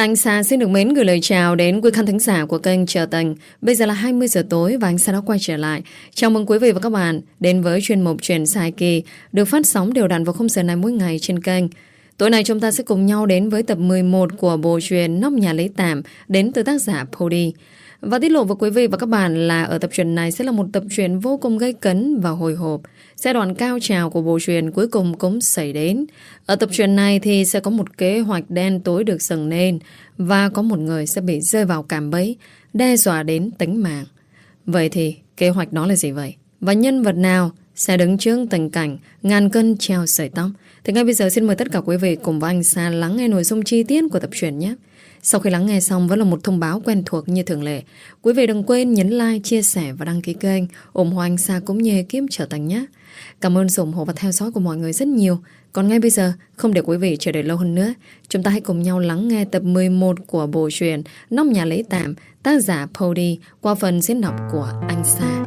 Anh Sa xin được mến gửi lời chào đến quý khán thính giả của kênh Chờ Tình. Bây giờ là 20 giờ tối và anh Sa đã quay trở lại. Chào mừng quý vị và các bạn đến với chuyên mục Chuyện Sai Kỳ được phát sóng đều đặn vào khung giờ này mỗi ngày trên kênh. Tối nay chúng ta sẽ cùng nhau đến với tập 11 của bộ truyện Nóc Nhà Lấy Tạm đến từ tác giả Pody. Và tiết lộ với quý vị và các bạn là ở tập truyện này sẽ là một tập truyện vô cùng gây cấn và hồi hộp. Giai đoạn cao trào của bộ truyện cuối cùng cũng xảy đến. Ở tập truyện này thì sẽ có một kế hoạch đen tối được dựng nên và có một người sẽ bị rơi vào cạm bẫy, đe dọa đến tính mạng. Vậy thì kế hoạch đó là gì vậy? Và nhân vật nào sẽ đứng trước tình cảnh ngàn cân treo sợi tóc? Thì ngay bây giờ xin mời tất cả quý vị cùng với anh Sa lắng nghe nội dung chi tiết của tập truyện nhé. Sau khi lắng nghe xong vẫn là một thông báo quen thuộc như thường lệ. Quý vị đừng quên nhấn like, chia sẻ và đăng ký kênh ủng hộ anh Sa cũng như ekip Trở Tình nhé. Cảm ơn sự ủng hộ và theo dõi của mọi người rất nhiều. Còn ngay bây giờ, không để quý vị chờ đợi lâu hơn nữa, chúng ta hãy cùng nhau lắng nghe tập 11 của bộ truyện Nóc Nhà Lấy Tạm, tác giả Pody qua phần diễn đọc của anh Sa.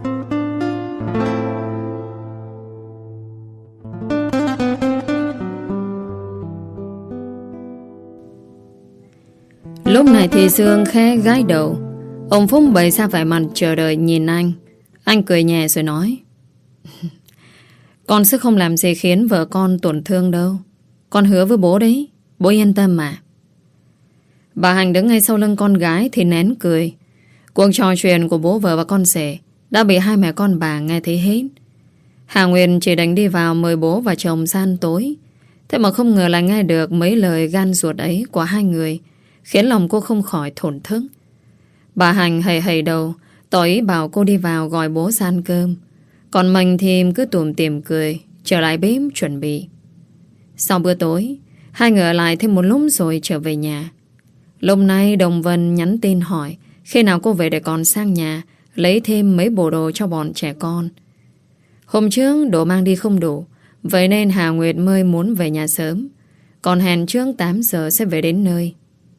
Lúc này thì Dương khẽ gãi đầu. Ông Phúc bày ra vẻ mặt chờ đợi nhìn anh. Anh cười nhẹ rồi nói: Con sẽ không làm gì khiến vợ con tổn thương đâu. Con hứa với bố đấy. Bố yên tâm mà. Bà Hành đứng ngay sau lưng con gái thì nén cười. Cuộc trò chuyện của bố vợ và con rể đã bị hai mẹ con bà nghe thấy hết. Hà Nguyên chỉ đánh đi vào mời bố và chồng ra ăn tối. Thế mà không ngờ là nghe được mấy lời gan ruột ấy của hai người, khiến lòng cô không khỏi thổn thức. Bà Hành hầy hầy đầu, tỏ ý bảo cô đi vào gọi bố ra ăn cơm. Còn mình thì cứ tủm tỉm cười, trở lại bếp chuẩn bị. Sau bữa tối, hai người ở lại thêm một lúc rồi trở về nhà. Lúc này Đồng Vân nhắn tin hỏi khi nào cô về để còn sang nhà lấy thêm mấy bộ đồ cho bọn trẻ con. Hôm trước đồ mang đi không đủ, vậy nên Hà Nguyệt mới muốn về nhà sớm. Còn hẹn trước 8 giờ sẽ về đến nơi.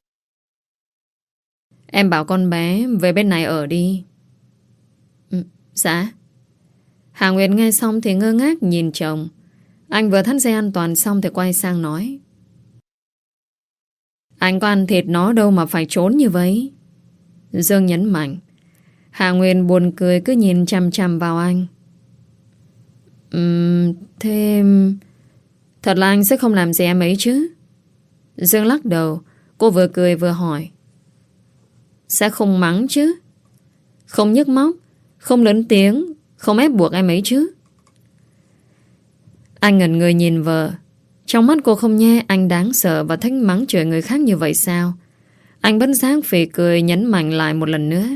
Em bảo con bé về bên này ở đi. Dạ. Hà Nguyệt nghe xong thì ngơ ngác nhìn chồng. Anh vừa thắt dây an toàn xong thì quay sang nói: Anh có ăn thịt nó đâu mà phải trốn như vậy. Dương nhấn mạnh. Hà Nguyệt buồn cười cứ nhìn chằm chằm vào anh. Thế thật là anh sẽ không làm gì em ấy chứ? Dương lắc đầu. Cô vừa cười vừa hỏi: Sẽ không mắng chứ? Không nhức móc, không lớn tiếng, không ép buộc em ấy chứ? Anh ngẩn người nhìn vợ. Trong mắt cô không nghe anh đáng sợ và thích mắng chửi người khác như vậy sao? Anh bất giác phì cười nhấn mạnh lại một lần nữa.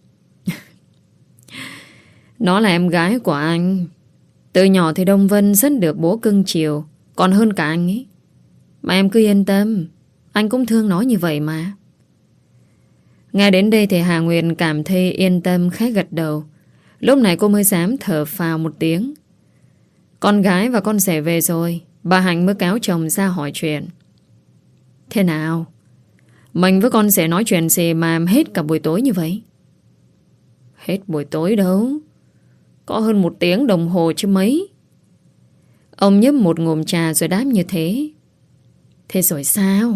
Nó là em gái của anh. Từ nhỏ thì Đông Vân rất được bố cưng chiều, còn hơn cả anh ấy. Mà em cứ yên tâm, anh cũng thương nó như vậy mà. Nghe đến đây thì Hà Nguyệt cảm thấy yên tâm khẽ gật đầu. Lúc này cô mới dám thở phào một tiếng. Con gái và con rể về rồi, bà Hạnh mới kéo chồng ra hỏi chuyện. Thế nào? Mình với con rể nói chuyện gì mà hết cả buổi tối như vậy? Hết buổi tối đâu, có hơn 1 tiếng đồng hồ chứ mấy. Ông nhấp một ngụm trà rồi đáp như thế. Thế rồi sao?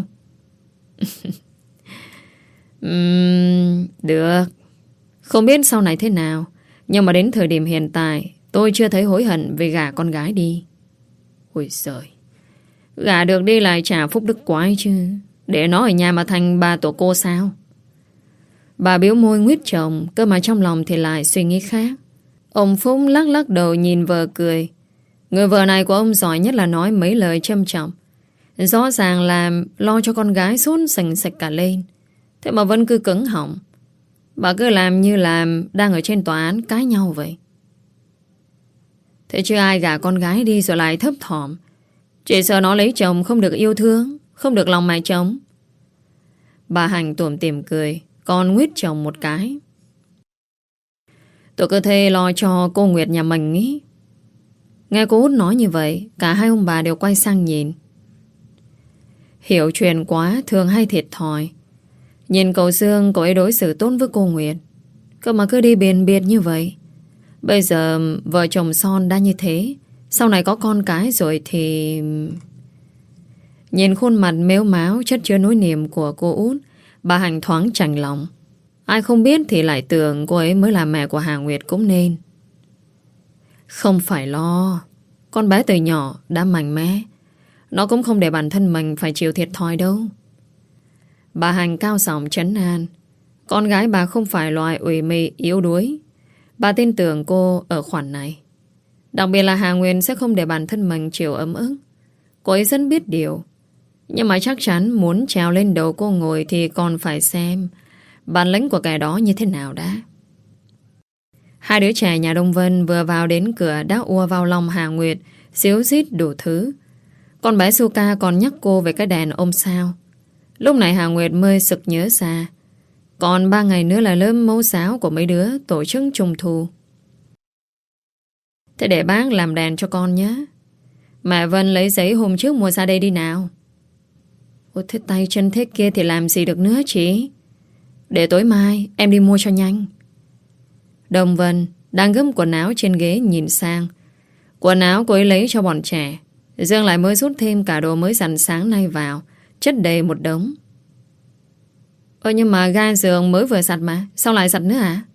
Được. Không biết sau này thế nào, nhưng mà đến thời điểm hiện tại tôi chưa thấy hối hận vì gả con gái đi. Ôi giời, gả được đi lại trả phúc đức quái chứ. Để nó ở nhà mà thành bà tổ cô sao? Bà biếu môi nguyết chồng, cơ mà trong lòng thì lại suy nghĩ khác. Ông Phúc lắc lắc đầu nhìn vợ cười. Người vợ này của ông giỏi nhất là nói mấy lời châm trọng. Rõ ràng là lo cho con gái sốt sành sạch cả lên, thế mà vẫn cứ cứng họng. Bà cứ làm như là đang ở trên tòa án cãi nhau vậy. Thế chứ ai gả con gái đi rồi lại thấp thỏm, chỉ sợ nó lấy chồng không được yêu thương, không được lòng mẹ chồng. Bà Hành tủm tỉm cười, còn nguyết chồng một cái. Tôi cứ thế lo cho cô Nguyệt nhà mình ý. Nghe cô Út nói như vậy, cả hai ông bà đều quay sang nhìn. Hiểu chuyện quá, thường hay thiệt thòi. Nhìn cậu Dương, cậu ấy đối xử tốt với cô Nguyệt, cơ mà cứ đi biền biệt như vậy. Bây giờ vợ chồng son đã như thế, sau này có con cái rồi thì... Nhìn khuôn mặt mếu máo chất chứa nỗi niềm của cô Út, Bà Hạnh thoáng chạnh lòng. Ai không biết thì lại tưởng cô ấy mới là mẹ của Hà Nguyệt cũng nên. Không phải lo. Con bé từ nhỏ đã mạnh mẽ. Nó cũng không để bản thân mình phải chịu thiệt thòi đâu. Bà Hạnh cao giọng trấn an. Con gái bà không phải loại ủy mị yếu đuối. Bà tin tưởng cô ở khoản này. Đặc biệt là Hà Nguyên sẽ không để bản thân mình chịu ấm ức. Cô ấy rất biết điều. Nhưng mà chắc chắn muốn trèo lên đầu cô ngồi thì còn phải xem bản lĩnh của kẻ đó như thế nào đã. Hai đứa trẻ nhà Đông Vân vừa vào đến cửa đã ùa vào lòng Hà Nguyệt, xíu xít đủ thứ. Con bé Suka còn nhắc cô về cái đèn ôm sao. Lúc này Hà Nguyệt mới sực nhớ ra. Còn 3 ngày nữa là lớp mẫu giáo của mấy đứa tổ chức trung thu. Thế để bác làm đèn cho con nhé. Mẹ Vân lấy giấy hôm trước mua ra đây đi nào. Ôi thế tay chân thế kia thì làm gì được nữa chị. Để tối mai em đi mua cho nhanh. Đồng Vân đang gấp quần áo trên ghế nhìn sang. Quần áo cô ấy lấy cho bọn trẻ. Dương lại mới rút thêm cả đồ mới giặt sáng nay vào, chất đầy một đống. Nhưng mà ga giường mới vừa giặt mà, sao lại giặt nữa hả?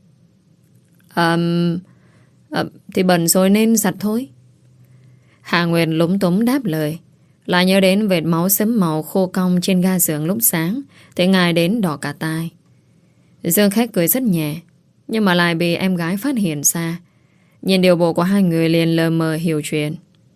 Thì bẩn rồi nên giặt thôi. Hà Nguyệt lúng túng đáp lời. Lại nhớ đến vệt máu sẫm màu khô cong trên ga giường lúc sáng, thì ngài đến đỏ cả tai. Dương khách cười rất nhẹ, nhưng mà lại bị em gái phát hiện ra. Nhìn điều bộ của hai người liền lờ mờ hiểu chuyện.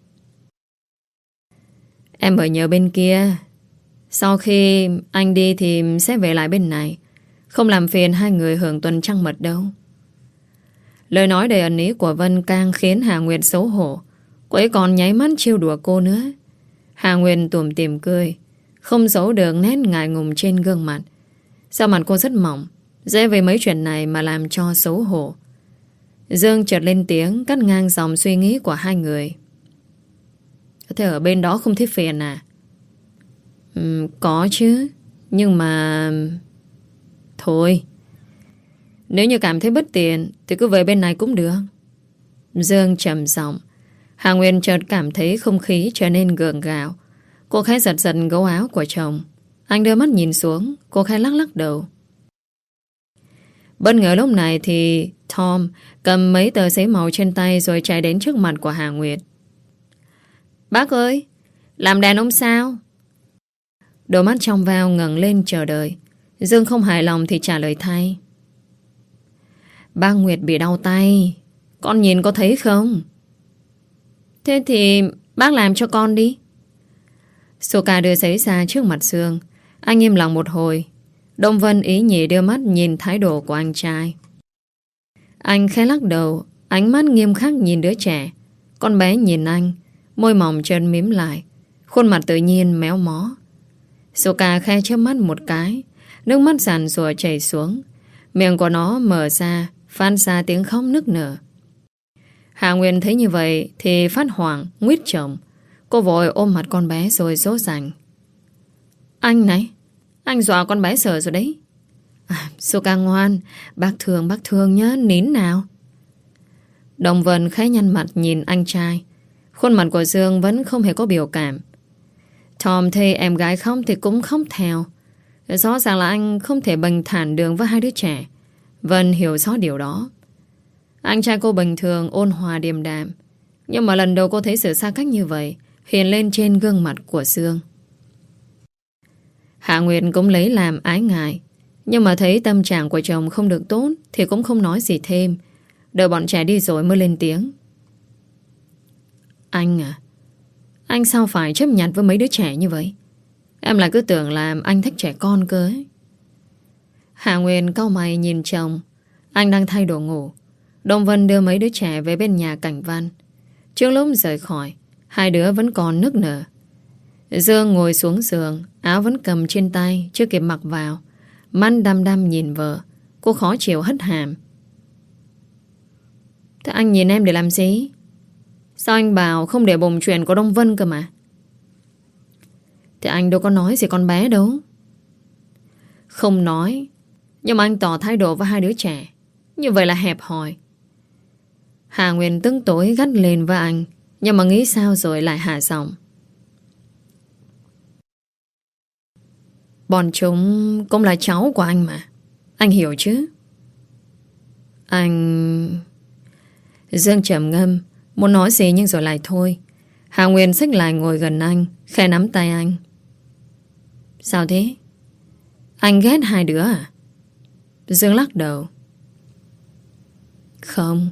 Em ở nhờ bên kia. Sau khi anh đi thì sẽ về lại bên này. Không làm phiền hai người hưởng tuần trăng mật đâu. Lời nói đầy ẩn ý của Vân càng khiến Hà Nguyệt xấu hổ. Cô ấy còn nháy mắt trêu đùa cô nữa. Hà Nguyệt tủm tỉm cười, không giấu được nét ngại ngùng trên gương mặt. Sao mặt cô rất mỏng, dễ về mấy chuyện này mà làm cho xấu hổ. Dương chợt lên tiếng cắt ngang dòng suy nghĩ của hai người. Thế ở bên đó không thấy phiền à? Có chứ. Nhưng mà... Thôi, nếu như cảm thấy bất tiện thì cứ về bên này cũng được. Dương trầm giọng. Hà Nguyên chợt cảm thấy không khí trở nên gượng gạo. Cô khẽ giật giật gấu áo của chồng. Anh đưa mắt nhìn xuống. Cô khẽ lắc lắc đầu. Bất ngờ lúc này thì Tom cầm mấy tờ giấy màu trên tay rồi chạy đến trước mặt của Hà Nguyệt. Bác ơi, làm đèn ông sao? Đôi mắt trong veo ngẩng lên chờ đợi. Dương không hài lòng thì trả lời thay. Bác Nguyệt bị đau tay. Con nhìn có thấy không? Thế thì bác làm cho con đi. Suka đưa giấy ra trước mặt Dương. Anh im lặng một hồi. Đông Vân ý nhị đưa mắt nhìn thái độ của anh trai. Anh khẽ lắc đầu, ánh mắt nghiêm khắc nhìn đứa trẻ. Con bé nhìn anh, môi mỏng trơn mím lại, khuôn mặt tự nhiên méo mó. Suka khẽ chớp mắt một cái, nước mắt giàn rùa chảy xuống. Miệng của nó mở ra, phát ra tiếng khóc nức nở. Hà Nguyên thấy như vậy thì phát hoảng, nguýt chồng. Cô vội ôm mặt con bé rồi dỗ dành. Anh này, anh dọa con bé sợ rồi đấy. Suka ngoan, bác thương nhá, nín nào. Đồng Vân khẽ nhăn mặt nhìn anh trai. Khuôn mặt của Dương vẫn không hề có biểu cảm. Tom thấy em gái khóc thì cũng khóc theo. Rõ ràng là anh không thể bình thản đường với hai đứa trẻ. Vân hiểu rõ điều đó. Anh trai cô bình thường ôn hòa điềm đạm, nhưng mà lần đầu cô thấy sự xa cách như vậy hiện lên trên gương mặt của Dương. Hạ Nguyệt cũng lấy làm ái ngại, nhưng mà thấy tâm trạng của chồng không được tốt thì cũng không nói gì thêm. Đợi bọn trẻ đi rồi mới lên tiếng. Anh à, anh sao phải chấp nhận với mấy đứa trẻ như vậy? Em lại cứ tưởng là anh thích trẻ con cơ ấy. Hạ Nguyệt cau mày nhìn chồng. Anh đang thay đồ ngủ. Đông Vân đưa mấy đứa trẻ về bên nhà Cảnh Văn. Trước lúc rời khỏi, hai đứa vẫn còn nức nở. Dương ngồi xuống giường, áo vẫn cầm trên tay, chưa kịp mặc vào. Mắt đăm đăm nhìn vợ. Cô khó chịu hất hàm. Thế anh nhìn em để làm gì? Sao anh bảo không để bùng chuyện của Đông Vân cơ mà? Thì anh đâu có nói gì con bé đâu. Không nói, nhưng mà anh tỏ thái độ với hai đứa trẻ. Như vậy là hẹp hòi. Hà Nguyên tức tối gắt lên với anh, nhưng mà nghĩ sao rồi lại hạ giọng. Bọn chúng cũng là cháu của anh mà. Anh hiểu chứ? Anh... Dương trầm ngâm, muốn nói gì nhưng rồi lại thôi. Hà Nguyên xích lại ngồi gần anh, khẽ nắm tay anh. Sao thế? Anh ghét hai đứa à? Dương lắc đầu. Không.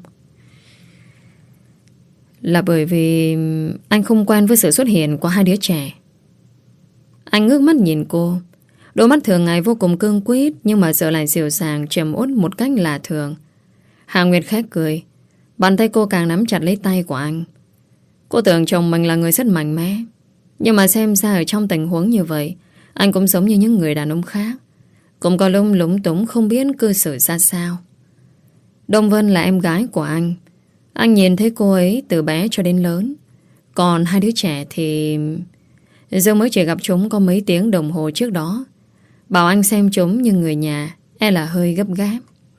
Là bởi vì anh không quen với sự xuất hiện của hai đứa trẻ. Anh ngước mắt nhìn cô. Đôi mắt thường ngày vô cùng cương quyết, nhưng mà giờ lại dịu dàng, trầm uất một cách lạ thường. Hà Nguyệt khẽ cười. Bàn tay cô càng nắm chặt lấy tay của anh. Cô tưởng chồng mình là người rất mạnh mẽ, nhưng mà xem ra ở trong tình huống như vậy, anh cũng giống như những người đàn ông khác, cũng có lúc lúng túng không biết cư xử ra sao. Đông Vân là em gái của anh. Anh nhìn thấy cô ấy từ bé cho đến lớn. Còn hai đứa trẻ thì... Dương mới chỉ gặp chúng có mấy tiếng đồng hồ trước đó. Bảo anh xem chúng như người nhà, e là hơi gấp gáp.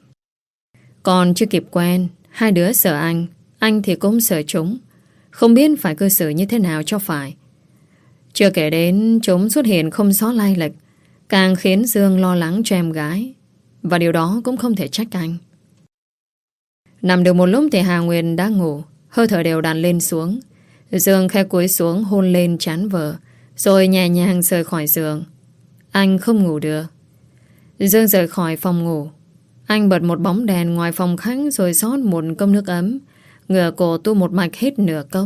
Còn chưa kịp quen, hai đứa sợ anh thì cũng sợ chúng. Không biết phải cư xử như thế nào cho phải. Chưa kể đến chúng xuất hiện không rõ lai lịch, càng khiến Dương lo lắng cho em gái. Và điều đó cũng không thể trách anh. Nằm được một lúc thì Hà Nguyên đã ngủ, hơi thở đều đặn lên xuống. Dương khẽ cúi xuống hôn lên trán vợ, rồi nhẹ nhàng rời khỏi giường. Anh không ngủ được. Dương rời khỏi phòng ngủ. Anh bật một bóng đèn ngoài phòng khách, rồi rót một cốc nước ấm, ngửa cổ tu một mạch hết nửa cốc.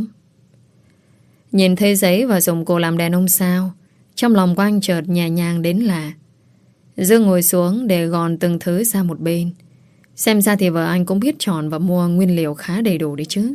Nhìn thấy giấy và dùng cổ làm đèn ông sao, trong lòng của anh chợt nhẹ nhàng đến lạ. Dương ngồi xuống để gòn từng thứ ra một bên. Xem ra thì vợ anh cũng biết chọn và mua nguyên liệu khá đầy đủ đấy chứ.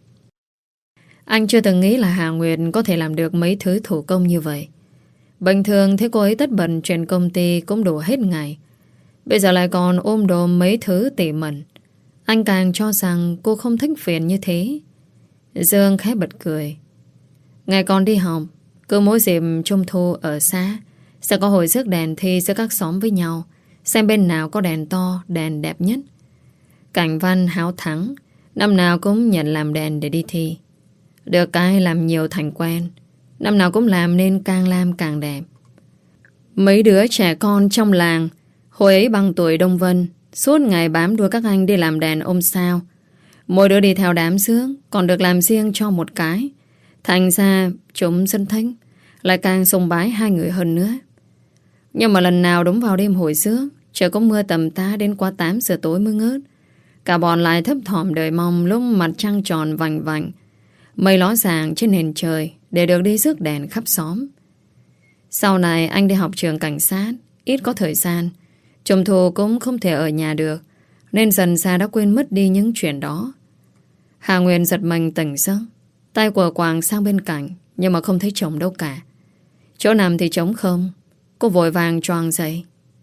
Anh chưa từng nghĩ là Hà Nguyệt có thể làm được mấy thứ thủ công như vậy. Bình thường thấy cô ấy tất bật chuyện công ty cũng đủ hết ngày. Bây giờ lại còn ôm đồm mấy thứ tỉ mẩn. Anh càng cho rằng cô không thích phiền như thế. Dương khẽ bật cười. Ngày còn đi học, cứ mỗi dịp trung thu ở xã sẽ có hội rước đèn thi giữa các xóm với nhau, xem bên nào có đèn to, đèn đẹp nhất. Cảnh Văn háo thắng, năm nào cũng nhận làm đèn để đi thi. Được cái làm nhiều thành quen, năm nào cũng làm nên càng làm càng đẹp. Mấy đứa trẻ con trong làng hồi ấy bằng tuổi Đông Vân, suốt ngày bám đuôi các anh đi làm đèn ông sao. Mỗi đứa đi theo đám rước, còn được làm riêng cho một cái. Thành ra chúng rất thích, lại càng sùng bái hai người hơn nữa. Nhưng mà lần nào đúng vào đêm hội rước, trời có mưa tầm tã đến qua 8 giờ tối mới ngớt. Cả bọn lại thấp thỏm đợi mong lúc mặt trăng tròn vành vành, mây ló dạng trên nền trời để được đi rước đèn khắp xóm. Sau này anh đi học trường cảnh sát, ít có thời gian, Trung thu cũng không thể ở nhà được, nên dần ra đã quên mất đi những chuyện đó. Hà Nguyên giật mình tỉnh giấc, tay của quàng sang bên cạnh, nhưng mà không thấy chồng đâu cả. Chỗ nằm thì trống không. Cô vội vàng choàng dậy.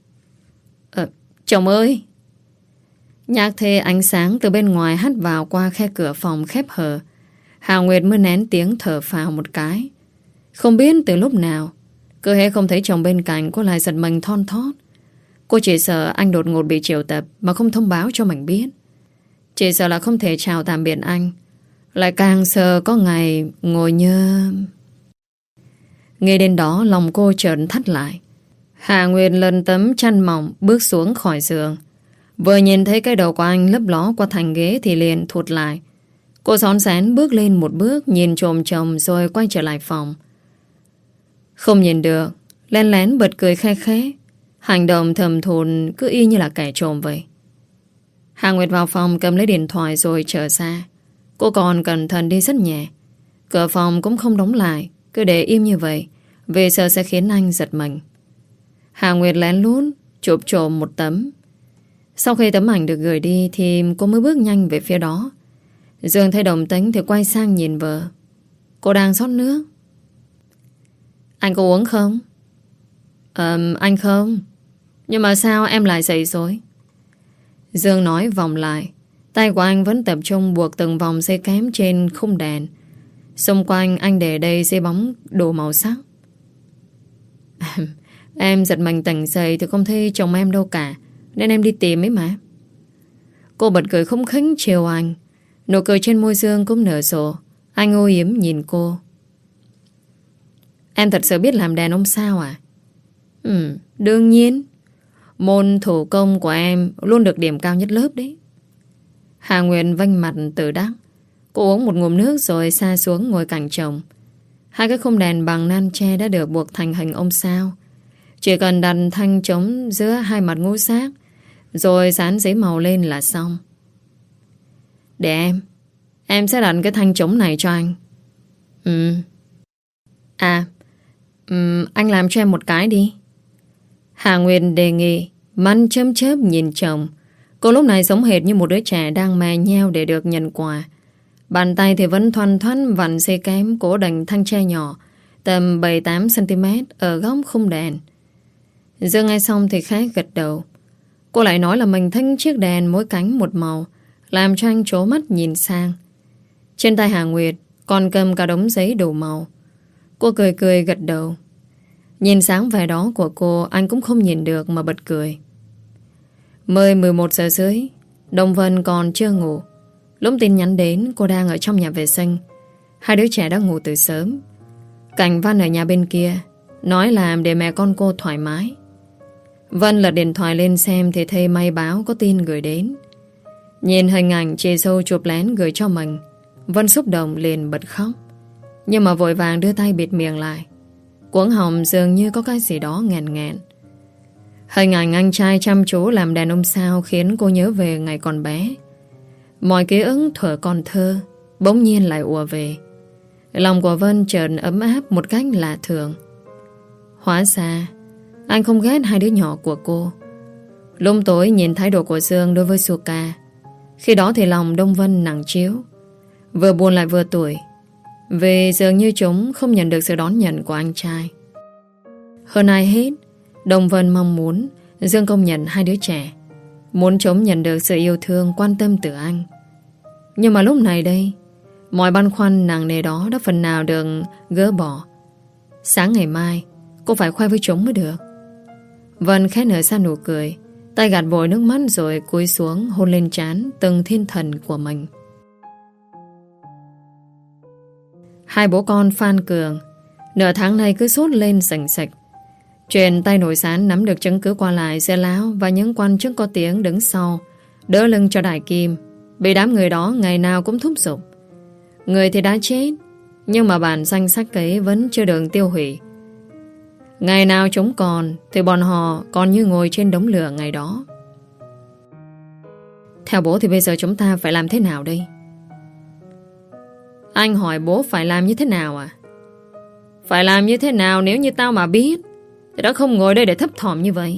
Chồng ơi! Nhạc thê ánh sáng từ bên ngoài hắt vào qua khe cửa phòng khép hờ. Hà Nguyệt mới nén tiếng thở phào một cái. Không biết từ lúc nào, cứ hễ không thấy chồng bên cạnh, cô lại giật mình thon thót. Cô chỉ sợ anh đột ngột bị triệu tập mà không thông báo cho mình biết. Chỉ sợ là không thể chào tạm biệt anh. Lại càng sợ có ngày ngồi nhớ. Nghe đến đó lòng cô chợt thắt lại. Hà Nguyệt lần tấm chăn mỏng bước xuống khỏi giường. Vừa nhìn thấy cái đầu của anh lấp ló qua thành ghế thì liền thụt lại. Cô rón rén bước lên một bước, nhìn trộm chồng rồi quay trở lại phòng. Không nhìn được, lén lén bật cười khe khẽ. Hành động thầm thùn cứ y như là kẻ trộm vậy. Hà Nguyệt vào phòng cầm lấy điện thoại rồi trở ra. Cô còn cẩn thận đi rất nhẹ. Cửa phòng cũng không đóng lại, cứ để im như vậy, vì sợ sẽ khiến anh giật mình. Hà Nguyệt lén lút chụp trộm một tấm. Sau khi tấm ảnh được gửi đi thì cô mới bước nhanh về phía đó. Dương thấy đồng tính thì quay sang nhìn vợ. Cô đang rót nước. Anh có uống không? Anh không. Nhưng mà sao em lại dậy rồi? Dương nói vòng lại. Tay của anh vẫn tập trung buộc từng vòng dây kém trên khung đèn. Xung quanh anh để đầy dây bóng đủ màu sắc. Em giật mình tỉnh dậy thì không thấy chồng em đâu cả, nên em đi tìm ấy mà. Cô bật cười không khính chiều anh. Nụ cười trên môi Dương cũng nở rộ. Anh âu yếm nhìn cô. Em thật sự biết làm đèn ông sao à? Đương nhiên. Môn thủ công của em luôn được điểm cao nhất lớp đấy. Hà Nguyệt vênh mặt tự đắc. Cô uống một ngụm nước rồi sa xuống ngồi cạnh chồng. Hai cái khung đèn bằng nan tre đã được buộc thành hình ông sao. Chỉ cần đặt thanh chống giữa hai mặt ngũ giác, rồi dán giấy màu lên là xong. Để em sẽ đặt cái thanh chống này cho anh. Anh làm cho em một cái đi. Hà Nguyệt đề nghị. Mắt chớp chớp nhìn chồng. Cô lúc này giống hệt như một đứa trẻ đang mè nheo để được nhận quà. Bàn tay thì vẫn thoăn thoăn vặn dây kém cố định thanh tre nhỏ tầm 7-8cm ở góc khung đèn. Dương nghe xong thì khẽ gật đầu. Cô lại nói là mình thích chiếc đèn mỗi cánh một màu, làm cho anh trố mắt nhìn sang. Trên tay Hà Nguyệt còn cầm cả đống giấy đủ màu. Cô cười cười gật đầu. Nhìn sáng vẻ đó của cô, anh cũng không nhìn được mà bật cười. 10-11 giờ rưỡi, Đồng Vân còn chưa ngủ. Lúc tin nhắn đến, cô đang ở trong nhà vệ sinh. Hai đứa trẻ đã ngủ từ sớm. Cảnh Văn ở nhà bên kia nói làm để mẹ con cô thoải mái. Vân lật điện thoại lên xem thì thấy may báo có tin gửi đến. Nhìn hình ảnh chị dâu chụp lén gửi cho mình, Vân xúc động liền bật khóc. Nhưng mà vội vàng đưa tay bịt miệng lại. Cuống họng dường như có cái gì đó nghẹn nghẹn. Hình ảnh anh trai chăm chú làm đèn ông sao khiến cô nhớ về ngày còn bé. Mọi ký ức thuở còn thơ bỗng nhiên lại ùa về. Lòng của Vân chợt ấm áp một cách lạ thường. Hóa ra anh không ghét hai đứa nhỏ của cô. Lúc tối nhìn thái độ của Dương đối với Suka, khi đó thì lòng Đông Vân nặng chiếu, vừa buồn lại vừa tủi, vì dường như chúng không nhận được sự đón nhận của anh trai. Hơn ai hết, Đông Vân mong muốn Dương công nhận hai đứa trẻ, muốn chúng nhận được sự yêu thương quan tâm từ anh. Nhưng mà lúc này đây, mọi băn khoăn nặng nề đó đã phần nào được gỡ bỏ. Sáng ngày mai cô phải khoe với chúng mới được. Vân khẽ nở ra nụ cười, tay gạt vội nước mắt rồi cúi xuống hôn lên trán từng thiên thần của mình. Hai bố con Phan Cường nửa tháng nay cứ sốt lên sành sạch. Chuyện tay nổi sán nắm được chứng cứ qua lại giữa Lão và những quan chức có tiếng đứng sau đỡ lưng cho Đại Kim, bị đám người đó ngày nào cũng thúc giục. Người thì đã chết, nhưng mà bản danh sách ấy vẫn chưa được tiêu hủy. Ngày nào chúng còn thì bọn họ còn như ngồi trên đống lửa ngày đó. Theo bố thì bây giờ chúng ta phải làm thế nào đây? Anh hỏi bố phải làm như thế nào à? Phải làm như thế nào nếu như tao mà biết thì đã không ngồi đây để thấp thỏm như vậy.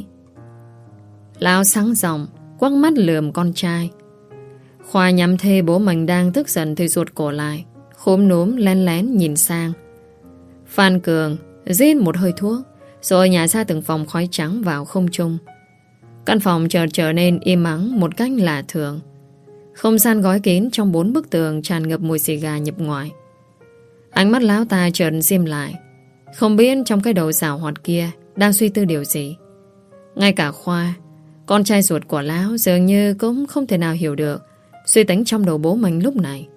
Lão sáng giọng quắc mắt lườm con trai. Khoa nhắm thê bố mình đang tức giận thì ruột cổ lại, khúm núm lén lén nhìn sang. Phan Cường rít một hơi thuốc rồi nhả ra từng vòng khói trắng vào không trung. Căn phòng chợt trở nên im ắng một cách lạ thường. Không gian gói kín trong 4 bức tường tràn ngập mùi xì gà nhập ngoại. Ánh mắt lão ta chợt dim lại, không biết trong cái đầu xảo hoạt kia đang suy tư điều gì. Ngay cả Khoa, con trai ruột của lão, dường như cũng không thể nào hiểu được suy tính trong đầu bố mình lúc này.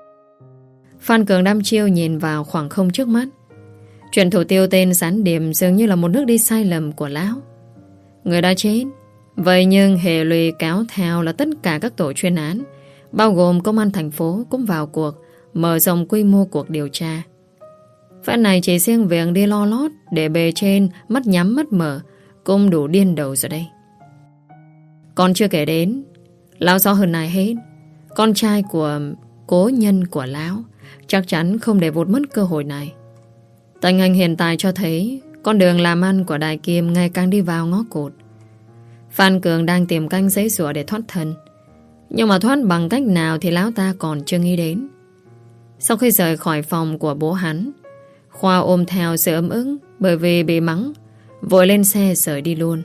Phan Cường đăm chiêu nhìn vào khoảng không trước mắt. Chuyện thủ tiêu tên Gián Điềm dường như là một nước đi sai lầm của lão. Người đã chết, vậy nhưng hệ lụy kéo theo là tất cả các tổ chuyên án, bao gồm công an thành phố cũng vào cuộc, mở rộng quy mô cuộc điều tra. Phép này chỉ riêng việc đi lo lót để bề trên mắt nhắm mắt mở cũng đủ điên đầu rồi đây. Còn chưa kể đến, lão rõ hơn ai hết, con trai của cố nhân của lão chắc chắn không để vụt mất cơ hội này. Tình hình hiện tại cho thấy con đường làm ăn của Đại Kim ngày càng đi vào ngõ cụt. Phan Cường đang tìm canh giấy rủa để thoát thân, nhưng mà thoát bằng cách nào thì lão ta còn chưa nghĩ đến. Sau khi rời khỏi phòng của bố hắn, Khoa ôm theo sự ấm ức bởi vì bị mắng, vội lên xe rời đi luôn.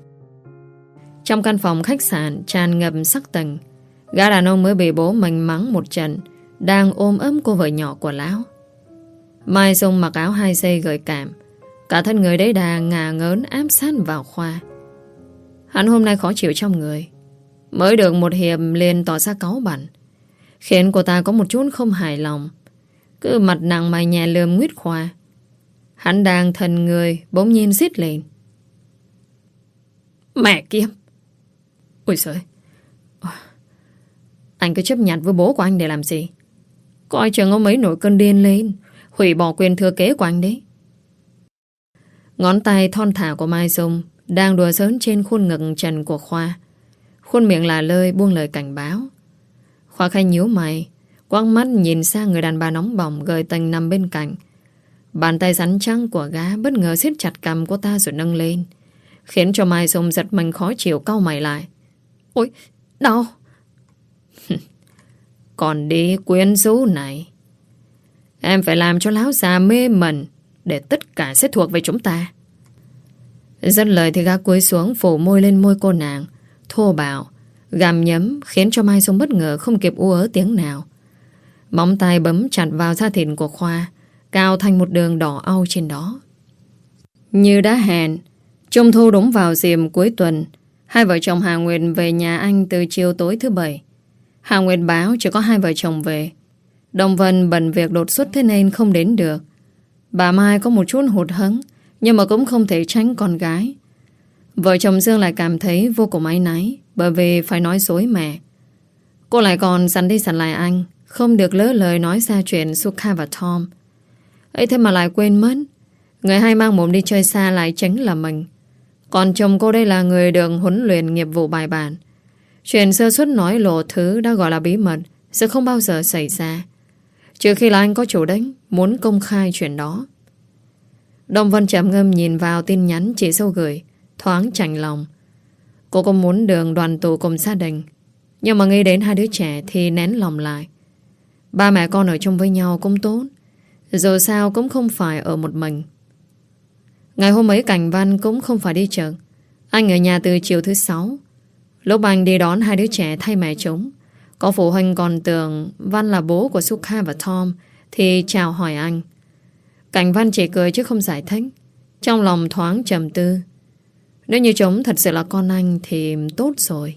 Trong căn phòng khách sạn tràn ngập sắc tình, gã đàn ông mới bị bố mình mắng một trận đang ôm ấm cô vợ nhỏ của lão. Mai Dung mặc áo 2 giây gợi cảm, cả thân người đấy đà ngả ngớn áp sát vào Khoa. Hắn hôm nay khó chịu trong người, mới được một hiệp liền tỏ ra cáu bẳn, khiến cô ta có một chút không hài lòng, cứ mặt nặng mày nhẹ lườm nguyết Khoa. Hắn đang thần người bỗng nhiên rít lên: Mẹ kiếp. Ôi trời. Anh cứ chấp nhận với bố của anh để làm gì? Coi chừng ông ấy nổi cơn điên lên, hủy bỏ quyền thừa kế của anh đấy. Ngón tay thon thả của Mai Dung đang đùa giỡn trên khuôn ngực trần của Khoa. Khuôn miệng là lơi buông lời cảnh báo. Khoa Khanh nhíu mày, quăng mắt nhìn sang người đàn bà nóng bỏng gợi tình nằm bên cạnh. Bàn tay rắn trắng của gã bất ngờ siết chặt cằm cô ta rồi nâng lên, khiến cho Mai Dung giật mình khó chịu, cau mày lại. Ôi, đau. Còn đi quyến rũ này, em phải làm cho lão già mê mẩn, để tất cả sẽ thuộc về chúng ta. Dứt lời thì gã cúi xuống phủ môi lên môi cô nàng, thô bạo, gặm nhấm, khiến cho Mai Dung bất ngờ không kịp ú ớ tiếng nào. Móng tay bấm chặt vào da thịt của Khoa, cao thành một đường đỏ au trên đó. Như đã hẹn, trung thu đúng vào dịp cuối tuần, hai vợ chồng Hà Nguyệt về nhà anh từ chiều tối thứ Bảy. Hà Nguyệt báo chỉ có hai vợ chồng về. Đồng Vân bận việc đột xuất thế nên không đến được. Bà Mai có một chút hụt hẫng, nhưng mà cũng không thể tránh con gái. Vợ chồng Dương lại cảm thấy vô cùng áy náy, bởi vì phải nói dối mẹ. Cô lại còn dặn đi dặn lại anh không được lỡ lời nói ra chuyện Sukha và Tom. Ấy thế mà lại quên mất, người hay mang mồm đi chơi xa lại chính là mình. Còn chồng cô đây là người được huấn luyện nghiệp vụ bài bản. Chuyện sơ suất nói lộ thứ đã gọi là bí mật sẽ không bao giờ xảy ra, trừ khi là anh có chủ đích muốn công khai chuyện đó. Đông Vân trầm ngâm nhìn vào tin nhắn chị Sâu gửi, thoáng chạnh lòng. Cô cũng muốn đường đoàn tụ cùng gia đình, nhưng mà nghĩ đến hai đứa trẻ thì nén lòng lại. Ba mẹ con ở chung với nhau cũng tốt, dù sao cũng không phải ở một mình. Ngày hôm ấy Cảnh Văn cũng không phải đi chợ. Anh ở nhà từ chiều thứ Sáu. Lúc anh đi đón hai đứa trẻ thay mẹ chúng, có phụ huynh còn tưởng Văn là bố của Sukha và Tom thì chào hỏi anh. Cảnh Văn chỉ cười chứ không giải thích, trong lòng thoáng trầm tư. Nếu như chúng thật sự là con anh thì tốt rồi.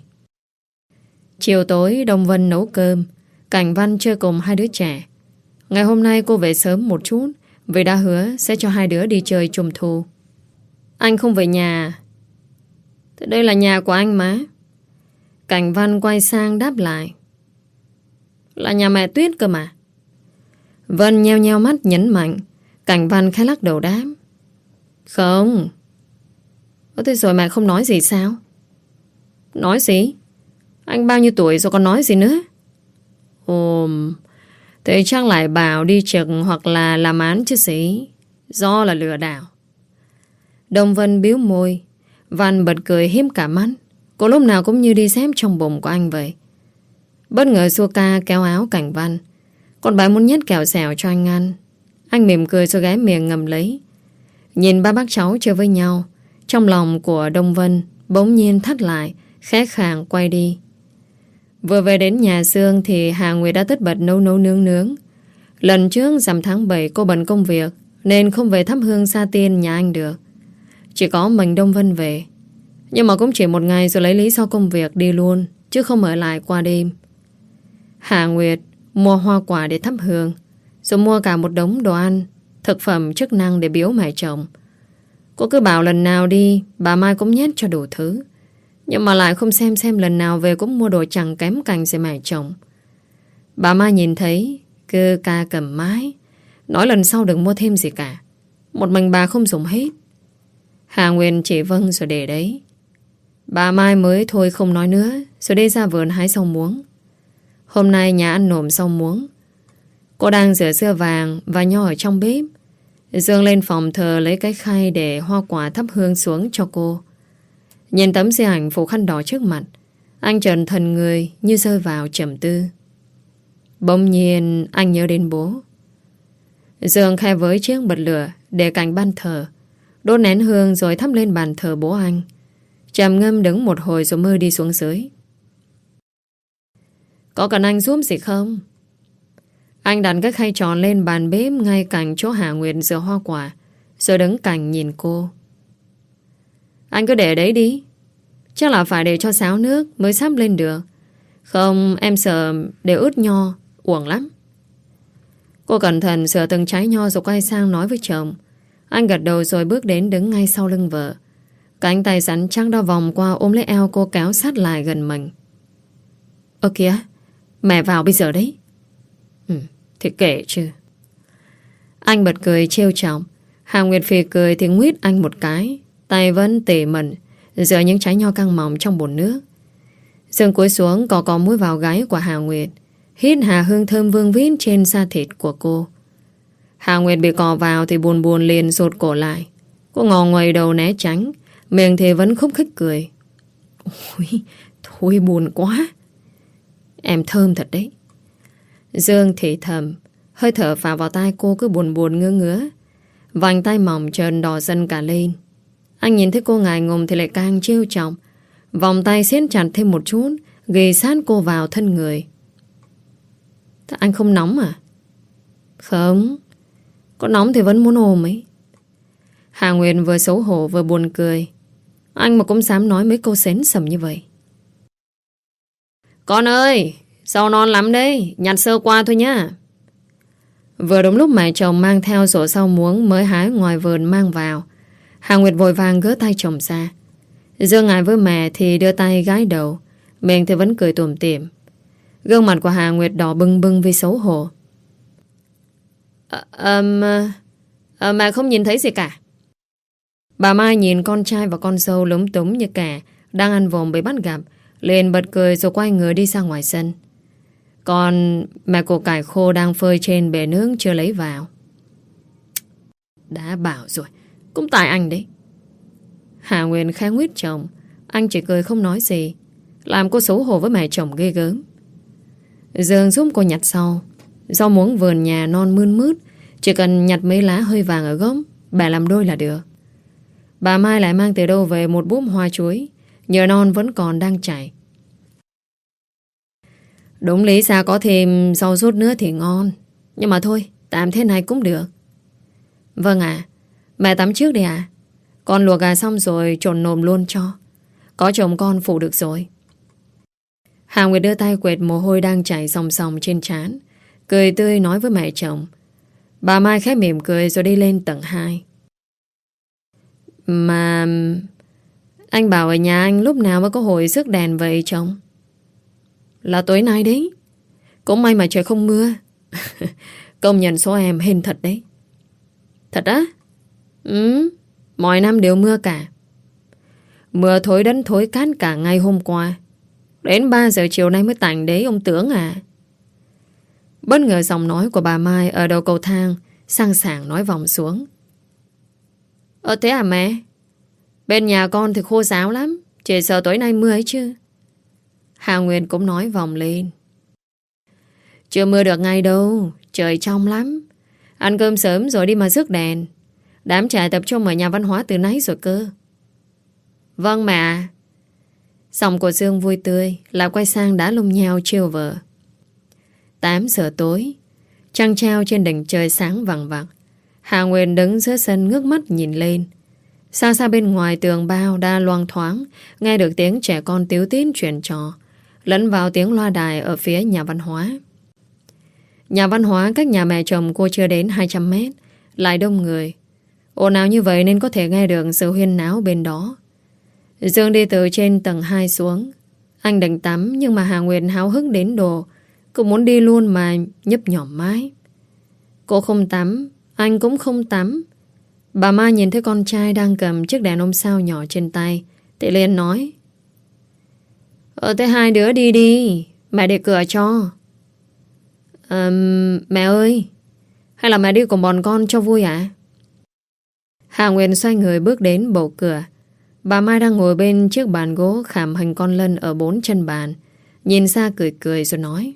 Chiều tối Đông Vân nấu cơm, Cảnh Văn chơi cùng hai đứa trẻ. Ngày hôm nay cô về sớm một chút vì đã hứa sẽ cho hai đứa đi chơi Trung thu. Anh không về nhà? Thế đây là nhà của anh mà. Cảnh Văn quay sang đáp lại. Là nhà mẹ Tuyết cơ mà. Vân nheo nheo mắt nhấn mạnh. Cảnh Văn khẽ lắc đầu đáp. Không. Thế rồi mẹ không nói gì sao? Nói gì? Anh bao nhiêu tuổi rồi còn nói gì nữa? Thế chắc lại bảo đi trực hoặc là làm án chứ gì. Do là lừa đảo. Đông Vân biếu môi. Văn bật cười hiếm cả mắt. Cô lúc nào cũng như đi xếp trong bụng của anh vậy. Bất ngờ Suka kéo áo Cảnh Văn. Còn bà muốn nhét kẹo xẻo cho anh ăn. Anh mỉm cười rồi ghé miệng ngầm lấy. Nhìn ba bác cháu chơi với nhau, trong lòng của Đông Vân bỗng nhiên thắt lại, khẽ khàng quay đi. Vừa về đến nhà Dương thì Hà Nguyệt đã tất bật nấu nướng. Lần trước rằm tháng 7 cô bận công việc nên không về thắp hương sa tiên nhà anh được. Chỉ có mình Đông Vân về. Nhưng mà cũng chỉ một ngày rồi lấy lý do công việc đi luôn, chứ không ở lại qua đêm. Hà Nguyệt mua hoa quả để thắp hương, rồi mua cả một đống đồ ăn, thực phẩm chức năng để biếu mẹ chồng. Cô cứ bảo lần nào đi bà Mai cũng nhét cho đủ thứ, nhưng mà lại không xem lần nào về cũng mua đồ chẳng kém cạnh gì mẹ chồng. Bà Mai nhìn thấy cứ ca cầm mái, nói lần sau đừng mua thêm gì cả, một mình bà không dùng hết. Hà Nguyên chỉ vâng rồi để đấy. Bà Mai mới thôi không nói nữa, rồi đi ra vườn hái rau muống. Hôm nay nhà ăn nộm rau muống. Cô đang rửa sữa vàng và nho ở trong bếp. Dương lên phòng thờ lấy cái khay để hoa quả thắp hương xuống cho cô. Nhìn tấm di ảnh phủ khăn đỏ trước mặt, anh trần thần người như rơi vào trầm tư. Bỗng nhiên anh nhớ đến bố. Dương khai với chiếc bật lửa để cạnh ban thờ, đốt nén hương rồi thắp lên bàn thờ bố anh. Trầm ngâm đứng một hồi rồi mơ đi xuống dưới. Có cần anh giúp gì không? Anh đặt cái khay tròn lên bàn bếp ngay cạnh chỗ Hà Nguyệt rửa hoa quả, rồi đứng cạnh nhìn cô. Anh cứ để đấy đi, chắc là phải để cho xáo nước mới sắp lên được. Không em sợ để ướt nho uổng lắm. Cô cẩn thận sửa từng trái nho rồi quay sang nói với chồng. Anh gật đầu rồi bước đến đứng ngay sau lưng vợ. Cánh tay rắn chắc đã vòng qua ôm lấy eo cô, kéo sát lại gần mình. Ơ kìa, mẹ vào bây giờ đấy. Thì kệ chứ. Anh bật cười trêu chọc. Hà Nguyệt phì cười thì nguyết anh một cái. Tay vẫn tỉ mẩn giữa những trái nho căng mỏng trong bồn nước. Dương cúi xuống có mũi vào gáy của Hà Nguyệt, hít hà hương thơm vương vít trên da thịt của cô. Hà Nguyệt bị cò vào thì buồn buồn liền rụt cổ lại. Cô ngò ngoầy đầu né tránh, miệng thì vẫn khúc khích cười. Ôi, thôi buồn quá. Em thơm thật đấy. Dương thì thầm, hơi thở phả vào tai cô cứ buồn buồn ngứa ngứa. Vành tay mỏng trơn đỏ dần cả lên. Anh nhìn thấy cô ngại ngùng thì lại càng trêu chọc, vòng tay siết chặt thêm một chút, ghì sát cô vào thân người. Anh không nóng à? Không, có nóng thì vẫn muốn ôm ấy. Hà Nguyệt vừa xấu hổ vừa buồn cười. Anh mà cũng dám nói mấy câu xến sầm như vậy. Con ơi, rau non lắm đấy, nhặt sơ qua thôi nhá. Vừa đúng lúc mẹ chồng mang theo sổ rau muống mới hái ngoài vườn mang vào. Hà Nguyệt vội vàng gỡ tay chồng ra. Dương ngại với mẹ thì đưa tay gái đầu, miệng thì vẫn cười tủm tỉm. Gương mặt của Hà Nguyệt đỏ bừng bừng vì xấu hổ. Mẹ không nhìn thấy gì cả. Bà Mai nhìn con trai và con dâu lúng túng như kẻ đang ăn vụng bị bắt gặp, liền bật cười rồi quay người đi ra ngoài sân. Còn mẹ củ cải khô đang phơi trên bể nướng chưa lấy vào. Đã bảo rồi, cũng tại anh đấy. Hà Nguyên khẽ nguyết chồng. Anh chỉ cười không nói gì, làm cô xấu hổ với mẹ chồng ghê gớm. Dương giúp cô nhặt rau muống vườn nhà non mươn mướt. Chỉ cần nhặt mấy lá hơi vàng ở gốc, bà làm đôi là được. Bà Mai lại mang từ đâu về một búp hoa chuối, nhờ non vẫn còn đang chảy. Đúng lý ra có thêm rau rút nữa thì ngon, nhưng mà thôi, tạm thế này cũng được. Vâng ạ, mẹ tắm trước đi ạ. Con luộc gà xong rồi trộn nồm luôn cho. Có chồng con phụ được rồi. Hà Nguyệt đưa tay quệt mồ hôi đang chảy sòng sòng trên trán, cười tươi nói với mẹ chồng. Bà Mai khẽ mỉm cười rồi đi lên tầng 2. Mà anh bảo ở nhà anh lúc nào mới có hồi rước đèn vậy chồng? Là tối nay đấy. Cũng may mà trời không mưa. Công nhận số em hên thật đấy. Thật á? Mọi năm đều mưa cả. Mưa thối đất thối cát cả ngày hôm qua. Đến 3 giờ chiều nay mới tạnh đấy ông tưởng à? Bất ngờ giọng nói của bà Mai ở đầu cầu thang sang sảng nói vòng xuống. Thế à mẹ? Bên nhà con thì khô ráo lắm, chỉ sợ tối nay mưa ấy chứ. Hà Nguyên cũng nói vòng lên. Chưa mưa được ngay đâu, trời trong lắm. Ăn cơm sớm rồi đi mà rước đèn. Đám trẻ tập trung ở nhà văn hóa từ nãy rồi cơ. Vâng mẹ. Giọng của Dương vui tươi, lại quay sang đã lung nhao trêu vợ. 8 giờ tối, trăng treo trên đỉnh trời sáng vằng vặc. Hà Nguyên đứng giữa sân ngước mắt nhìn lên. Xa xa bên ngoài tường bao đã loang thoáng nghe được tiếng trẻ con tíu tít chuyện trò, lẫn vào tiếng loa đài ở phía nhà văn hóa. Nhà văn hóa cách nhà mẹ chồng cô chưa đến 200 mét, lại đông người. Ồn ào như vậy nên có thể nghe được sự huyên náo bên đó. Dương đi từ trên tầng 2 xuống. Anh định tắm nhưng mà Hà Nguyệt háo hức đến độ cô muốn đi luôn mà nhấp nhổm mãi. Cô không tắm, anh cũng không tắm. Bà Mai nhìn thấy con trai đang cầm chiếc đèn ông sao nhỏ trên tay thì liền nói. Thế hai đứa đi đi, mẹ để cửa cho. Mẹ ơi, hay là mẹ đi cùng bọn con cho vui ạ? Hà Nguyên xoay người bước đến bầu cửa. Bà Mai đang ngồi bên chiếc bàn gỗ khảm hình con lân ở 4 chân bàn, nhìn xa cười cười rồi nói.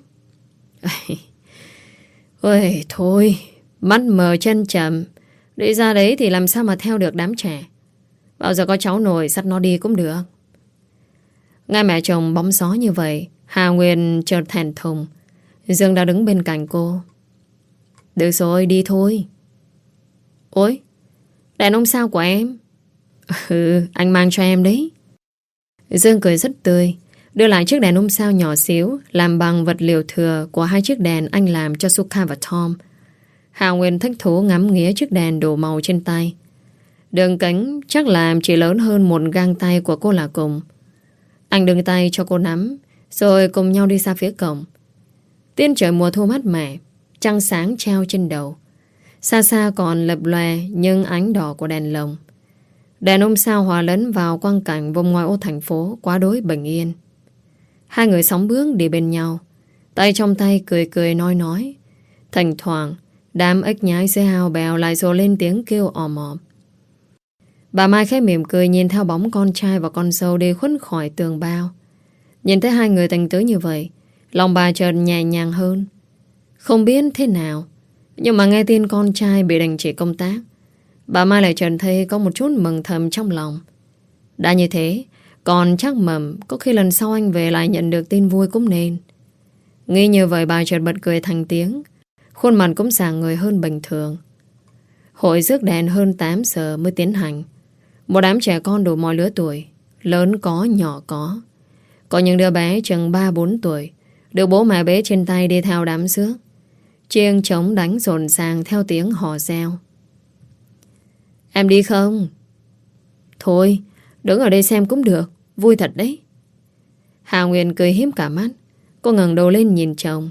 Ôi thôi, mắt mờ chân chậm, đi ra đấy thì làm sao mà theo được đám trẻ. Bao giờ có cháu nổi dắt nó đi cũng được. Nghe mẹ chồng bóng gió như vậy, Hà Nguyên chợt thẹn thùng. Dương đã đứng bên cạnh cô. Được rồi, đi thôi. Ôi, đèn ông sao của em? Anh mang cho em đấy. Dương cười rất tươi, đưa lại chiếc đèn ông sao nhỏ xíu làm bằng vật liệu thừa của 2 chiếc đèn anh làm cho Suka và Tom. Hà Nguyên thách thú ngắm nghía chiếc đèn đồ màu trên tay. Đường kính chắc là chỉ lớn hơn một gang tay của cô là cùng. Anh đưa tay cho cô nắm, rồi cùng nhau đi ra phía cổng. Tiết trời mùa thu mát mẻ, trăng sáng treo trên đầu. Xa xa còn lập lòe nhưng ánh đỏ của đèn lồng. Đèn ông sao hòa lẫn vào quang cảnh vùng ngoài ô thành phố quá đối bình yên. Hai người sóng bước đi bên nhau, tay trong tay cười cười nói. Thỉnh thoảng đám ếch nhái dưới hào bèo lại rồ lên tiếng kêu òm òm. Bà Mai khẽ mỉm cười nhìn theo bóng con trai và con dâu đi khuất khỏi tường bao. Nhìn thấy hai người tình tứ như vậy, lòng bà chợt nhẹ nhàng hơn. Không biết thế nào, nhưng mà nghe tin con trai bị đình chỉ công tác, bà Mai lại chợt thấy có một chút mừng thầm trong lòng. Đã như thế, còn chắc mầm có khi lần sau anh về lại nhận được tin vui cũng nên. Nghĩ như vậy bà chợt bật cười thành tiếng, khuôn mặt cũng rạng người hơn bình thường. Hội rước đèn hơn 8 giờ mới tiến hành. Một đám trẻ con đủ mọi lứa tuổi, lớn có, nhỏ có. Có những đứa bé chừng 3-4 tuổi được bố mẹ bế trên tay đi theo đám rước. Chiêng trống đánh rộn ràng theo tiếng hò reo. Em đi không? Thôi, đứng ở đây xem cũng được, vui thật đấy. Hà Nguyên cười hiếm cả mắt. Cô ngẩng đầu lên nhìn chồng.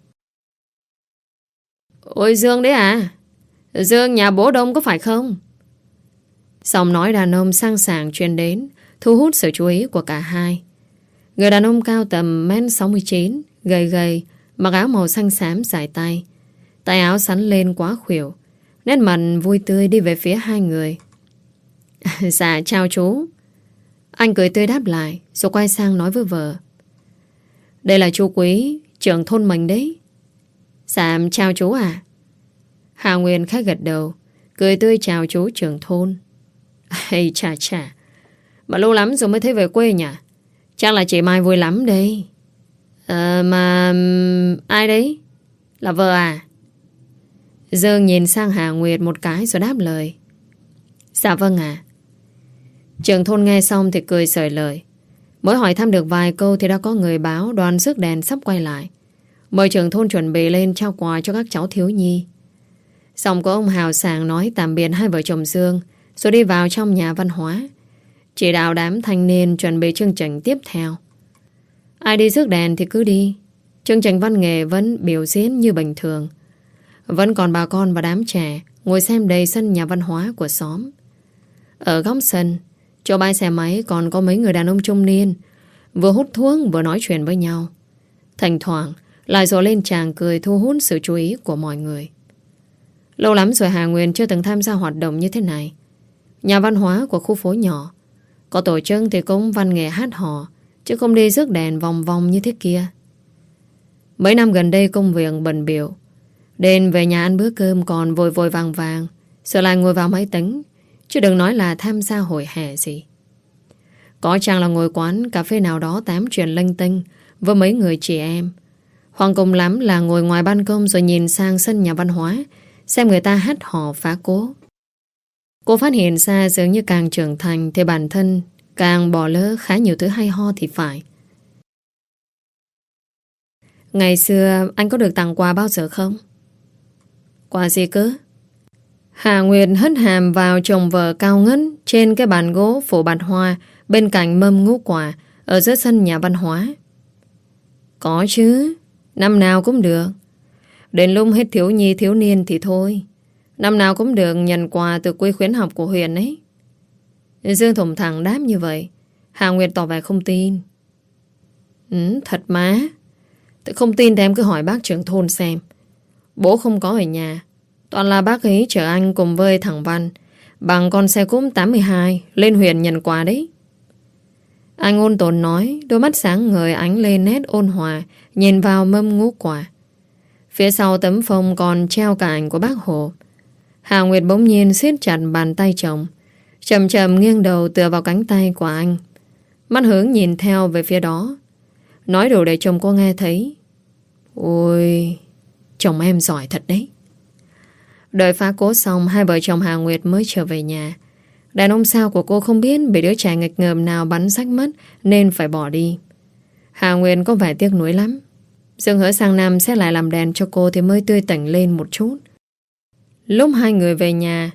Ôi Dương đấy à? Dương nhà bố Đông có phải không? Giọng nói đàn ông sang sảng truyền đến, thu hút sự chú ý của cả hai. Người đàn ông cao tầm 1m69, gầy gầy, mặc áo màu xanh xám dài tay. Tay áo sắn lên quá khuỷu, nét mặt vui tươi đi về phía hai người. Dạ chào chú. Anh cười tươi đáp lại, rồi quay sang nói với vợ. Đây là chú Quý, trưởng thôn mình đấy. Dạ chào chú à. Hà Nguyên khẽ gật đầu, cười tươi chào chú trưởng thôn. Ây chà, mà lâu lắm rồi mới thấy về quê nhỉ? Chắc là chị Mai vui lắm đây. Mà ai đấy? Là vợ à? Dương nhìn sang Hà Nguyệt một cái rồi đáp lời. Dạ vâng ạ. Trưởng thôn nghe xong thì cười xởi lời. Mới hỏi thăm được vài câu thì đã có người báo đoàn rước đèn sắp quay lại. Mời trưởng thôn chuẩn bị lên trao quà cho các cháu thiếu nhi. Xong có ông hào sảng nói tạm biệt hai vợ chồng Dương, rồi đi vào trong nhà văn hóa, chỉ đạo đám thanh niên chuẩn bị chương trình tiếp theo. Ai đi rước đèn thì cứ đi. Chương trình văn nghệ vẫn biểu diễn như bình thường. Vẫn còn bà con và đám trẻ ngồi xem đầy sân nhà văn hóa của xóm. Ở góc sân, chỗ bãi xe máy còn có mấy người đàn ông trung niên vừa hút thuốc vừa nói chuyện với nhau. Thỉnh thoảng lại rộ lên tràng cười thu hút sự chú ý của mọi người. Lâu lắm rồi Hà Nguyên chưa từng tham gia hoạt động như thế này. Nhà văn hóa của khu phố nhỏ có tổ chức thì cũng văn nghệ hát hò, chứ không đi rước đèn vòng vòng như thế kia. Mấy năm gần đây công việc bận bịu, đến về nhà ăn bữa cơm còn vội vội vàng vàng, sợ lại ngồi vào máy tính, chứ đừng nói là tham gia hội hè gì. Có chăng là ngồi quán cà phê nào đó tám chuyện linh tinh với mấy người chị em, hoặc cùng lắm là ngồi ngoài ban công rồi nhìn sang sân nhà văn hóa xem người ta hát hò phá cố. Cô phát hiện ra dường như càng trưởng thành thì bản thân càng bỏ lỡ khá nhiều thứ hay ho thì phải. Ngày xưa anh có được tặng quà bao giờ không? Quà gì cơ? Hà Nguyệt hất hàm vào chồng vợ cao ngất trên cái bàn gỗ phủ bạt hoa bên cạnh mâm ngũ quả ở giữa sân nhà văn hóa. Có chứ, năm nào cũng được. Đến lúc hết thiếu nhi thiếu niên thì thôi, năm nào cũng được nhận quà từ quỹ khuyến học của huyện ấy. Dương thủng thẳng đáp như vậy. Hà Nguyệt tỏ vẻ không tin. Thật má. Tôi không tin thì em cứ hỏi bác trưởng thôn xem. Bố không có ở nhà, toàn là bác ấy chở anh cùng với thằng Văn bằng con xe cúm 82 lên huyện nhận quà đấy. Anh ôn tồn nói, đôi mắt sáng ngời ánh lên nét ôn hòa nhìn vào mâm ngũ quả. Phía sau tấm phông còn treo cả ảnh của bác Hồ. Hà Nguyệt bỗng nhiên siết chặt bàn tay chồng, chậm chậm nghiêng đầu tựa vào cánh tay của anh, mắt hướng nhìn theo về phía đó. Nói đủ để chồng cô nghe thấy. Ôi, chồng em giỏi thật đấy. Đợi phá cố xong, hai vợ chồng Hà Nguyệt mới trở về nhà. Đàn ông sao của cô không biết bị đứa trẻ nghịch ngợm nào bắn rách mất nên phải bỏ đi. Hà Nguyệt có vẻ tiếc nuối lắm. Dương hứa sang năm sẽ lại làm đèn cho cô thì mới tươi tỉnh lên một chút. Lúc hai người về nhà,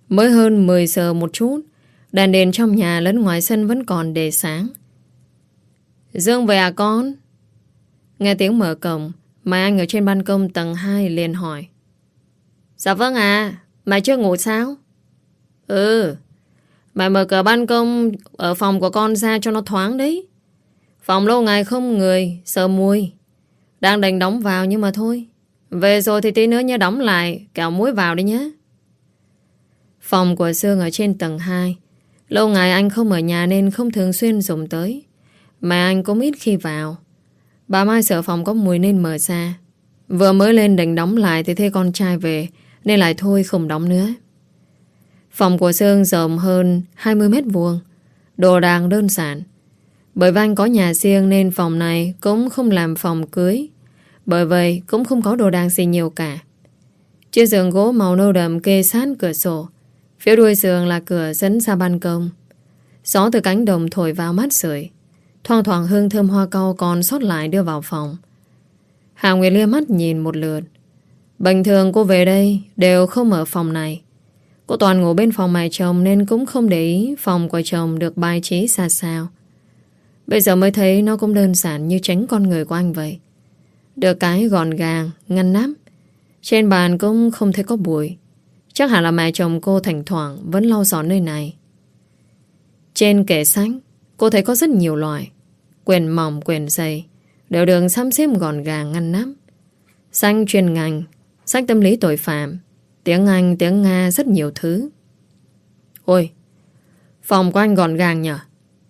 Mới hơn 10 giờ một chút, đèn đèn trong nhà lẫn ngoài sân vẫn còn để sáng. Dương về à con? Nghe tiếng mở cổng, Mai Anh ở trên ban công tầng 2 liền hỏi. Dạ vâng à, mày chưa ngủ sao? Ừ, mày mở cửa ban công ở phòng của con ra cho nó thoáng đấy. Phòng lâu ngày không người, sợ mùi. Đang định đóng vào nhưng mà thôi. Về rồi thì tí nữa nhớ đóng lại, kẻo muối vào đi nhé. Phòng của Dương ở trên tầng 2. Lâu ngày anh không ở nhà nên không thường xuyên dùng tới. Mà anh cũng ít khi vào. Bà Mai sợ phòng có mùi nên mở ra. Vừa mới lên định đóng lại thì thấy con trai về nên lại thôi không đóng nữa. Phòng của Dương rộng hơn 20 mét vuông, đồ đạc đơn giản. Bởi vì anh có nhà riêng nên phòng này cũng không làm phòng cưới. Bởi vậy cũng không có đồ đạc gì nhiều cả. Chiếc giường gỗ màu nâu đậm kê sát cửa sổ. Phía đuôi giường là cửa dẫn ra ban công. Gió từ cánh đồng thổi vào mát rượi. Thoang thoảng hương thơm hoa cau còn sót lại đưa vào phòng. Hà Nguyệt lia mắt nhìn một lượt. Bình thường cô về đây đều không ở phòng này. Cô toàn ngủ bên phòng mẹ chồng nên cũng không để ý phòng của chồng được bài trí xa sao. Bây giờ mới thấy nó cũng đơn giản như tránh con người của anh vậy. Được cái gọn gàng, ngăn nắp. Trên bàn cũng không thấy có bụi. Chắc hẳn là mẹ chồng cô thỉnh thoảng vẫn lau dọn nơi này. Trên kệ sách, cô thấy có rất nhiều loại. Quyển mỏng, quyển dày đều được sắp xếp gọn gàng ngăn nắp. Sách chuyên ngành, sách tâm lý tội phạm, tiếng Anh, tiếng Nga, rất nhiều thứ. Ôi, phòng của anh gọn gàng nhỉ?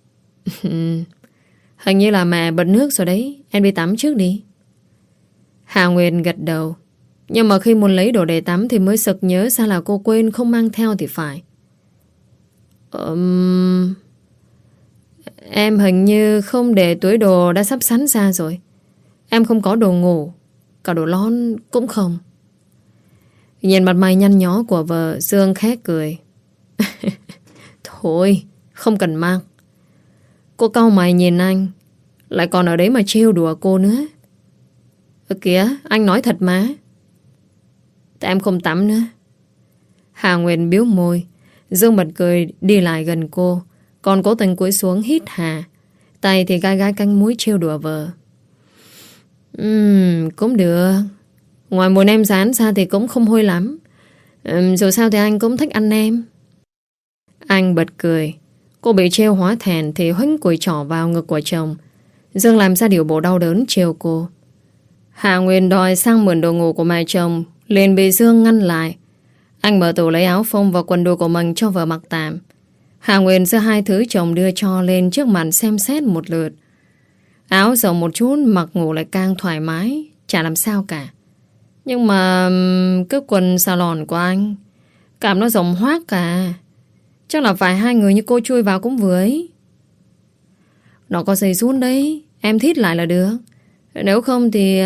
Hình như là mẹ bật nước rồi đấy. Em đi tắm trước đi. Hà Nguyệt gật đầu. Nhưng mà khi muốn lấy đồ để tắm thì mới sực nhớ ra là cô quên không mang theo thì phải. Em hình như không để túi đồ đã sắp sẵn ra rồi. Em không có đồ ngủ, cả đồ lon cũng không. Nhìn mặt mày nhăn nhó của vợ, Dương khẽ cười. Thôi, không cần mang. Cô cau mày nhìn anh, lại còn ở đấy mà trêu đùa cô nữa. Kìa, anh nói thật mà. Tại em không tắm nữa. Hà Nguyệt biếu môi. Dương bật cười đi lại gần cô, còn cố tình cúi xuống hít hà. Tay thì gai gai canh muối trêu đùa vợ. Cũng được. Ngoài mùi nem rán ra thì cũng không hôi lắm. Dù sao thì anh cũng thích ăn nem. Anh bật cười. Cô bị trêu hóa thẹn thì huých cùi trỏ vào ngực của chồng. Dương làm ra điều bộ đau đớn trêu cô. Hà Nguyên đòi sang mượn đồ ngủ của mẹ chồng, liền bị Dương ngăn lại. Anh mở tủ lấy áo phông và quần đùi của mình cho vợ mặc tạm. Hà Nguyên giơ hai thứ chồng đưa cho lên trước mặt xem xét một lượt. Áo rộng một chút, mặc ngủ lại càng thoải mái, chả làm sao cả. Nhưng mà cái quần salon của anh, cảm nó rộng hoác cả. Chắc là phải hai người như cô chui vào cũng vừa ấy. Nó có dây rút đấy, em thít lại là được. Nếu không thì...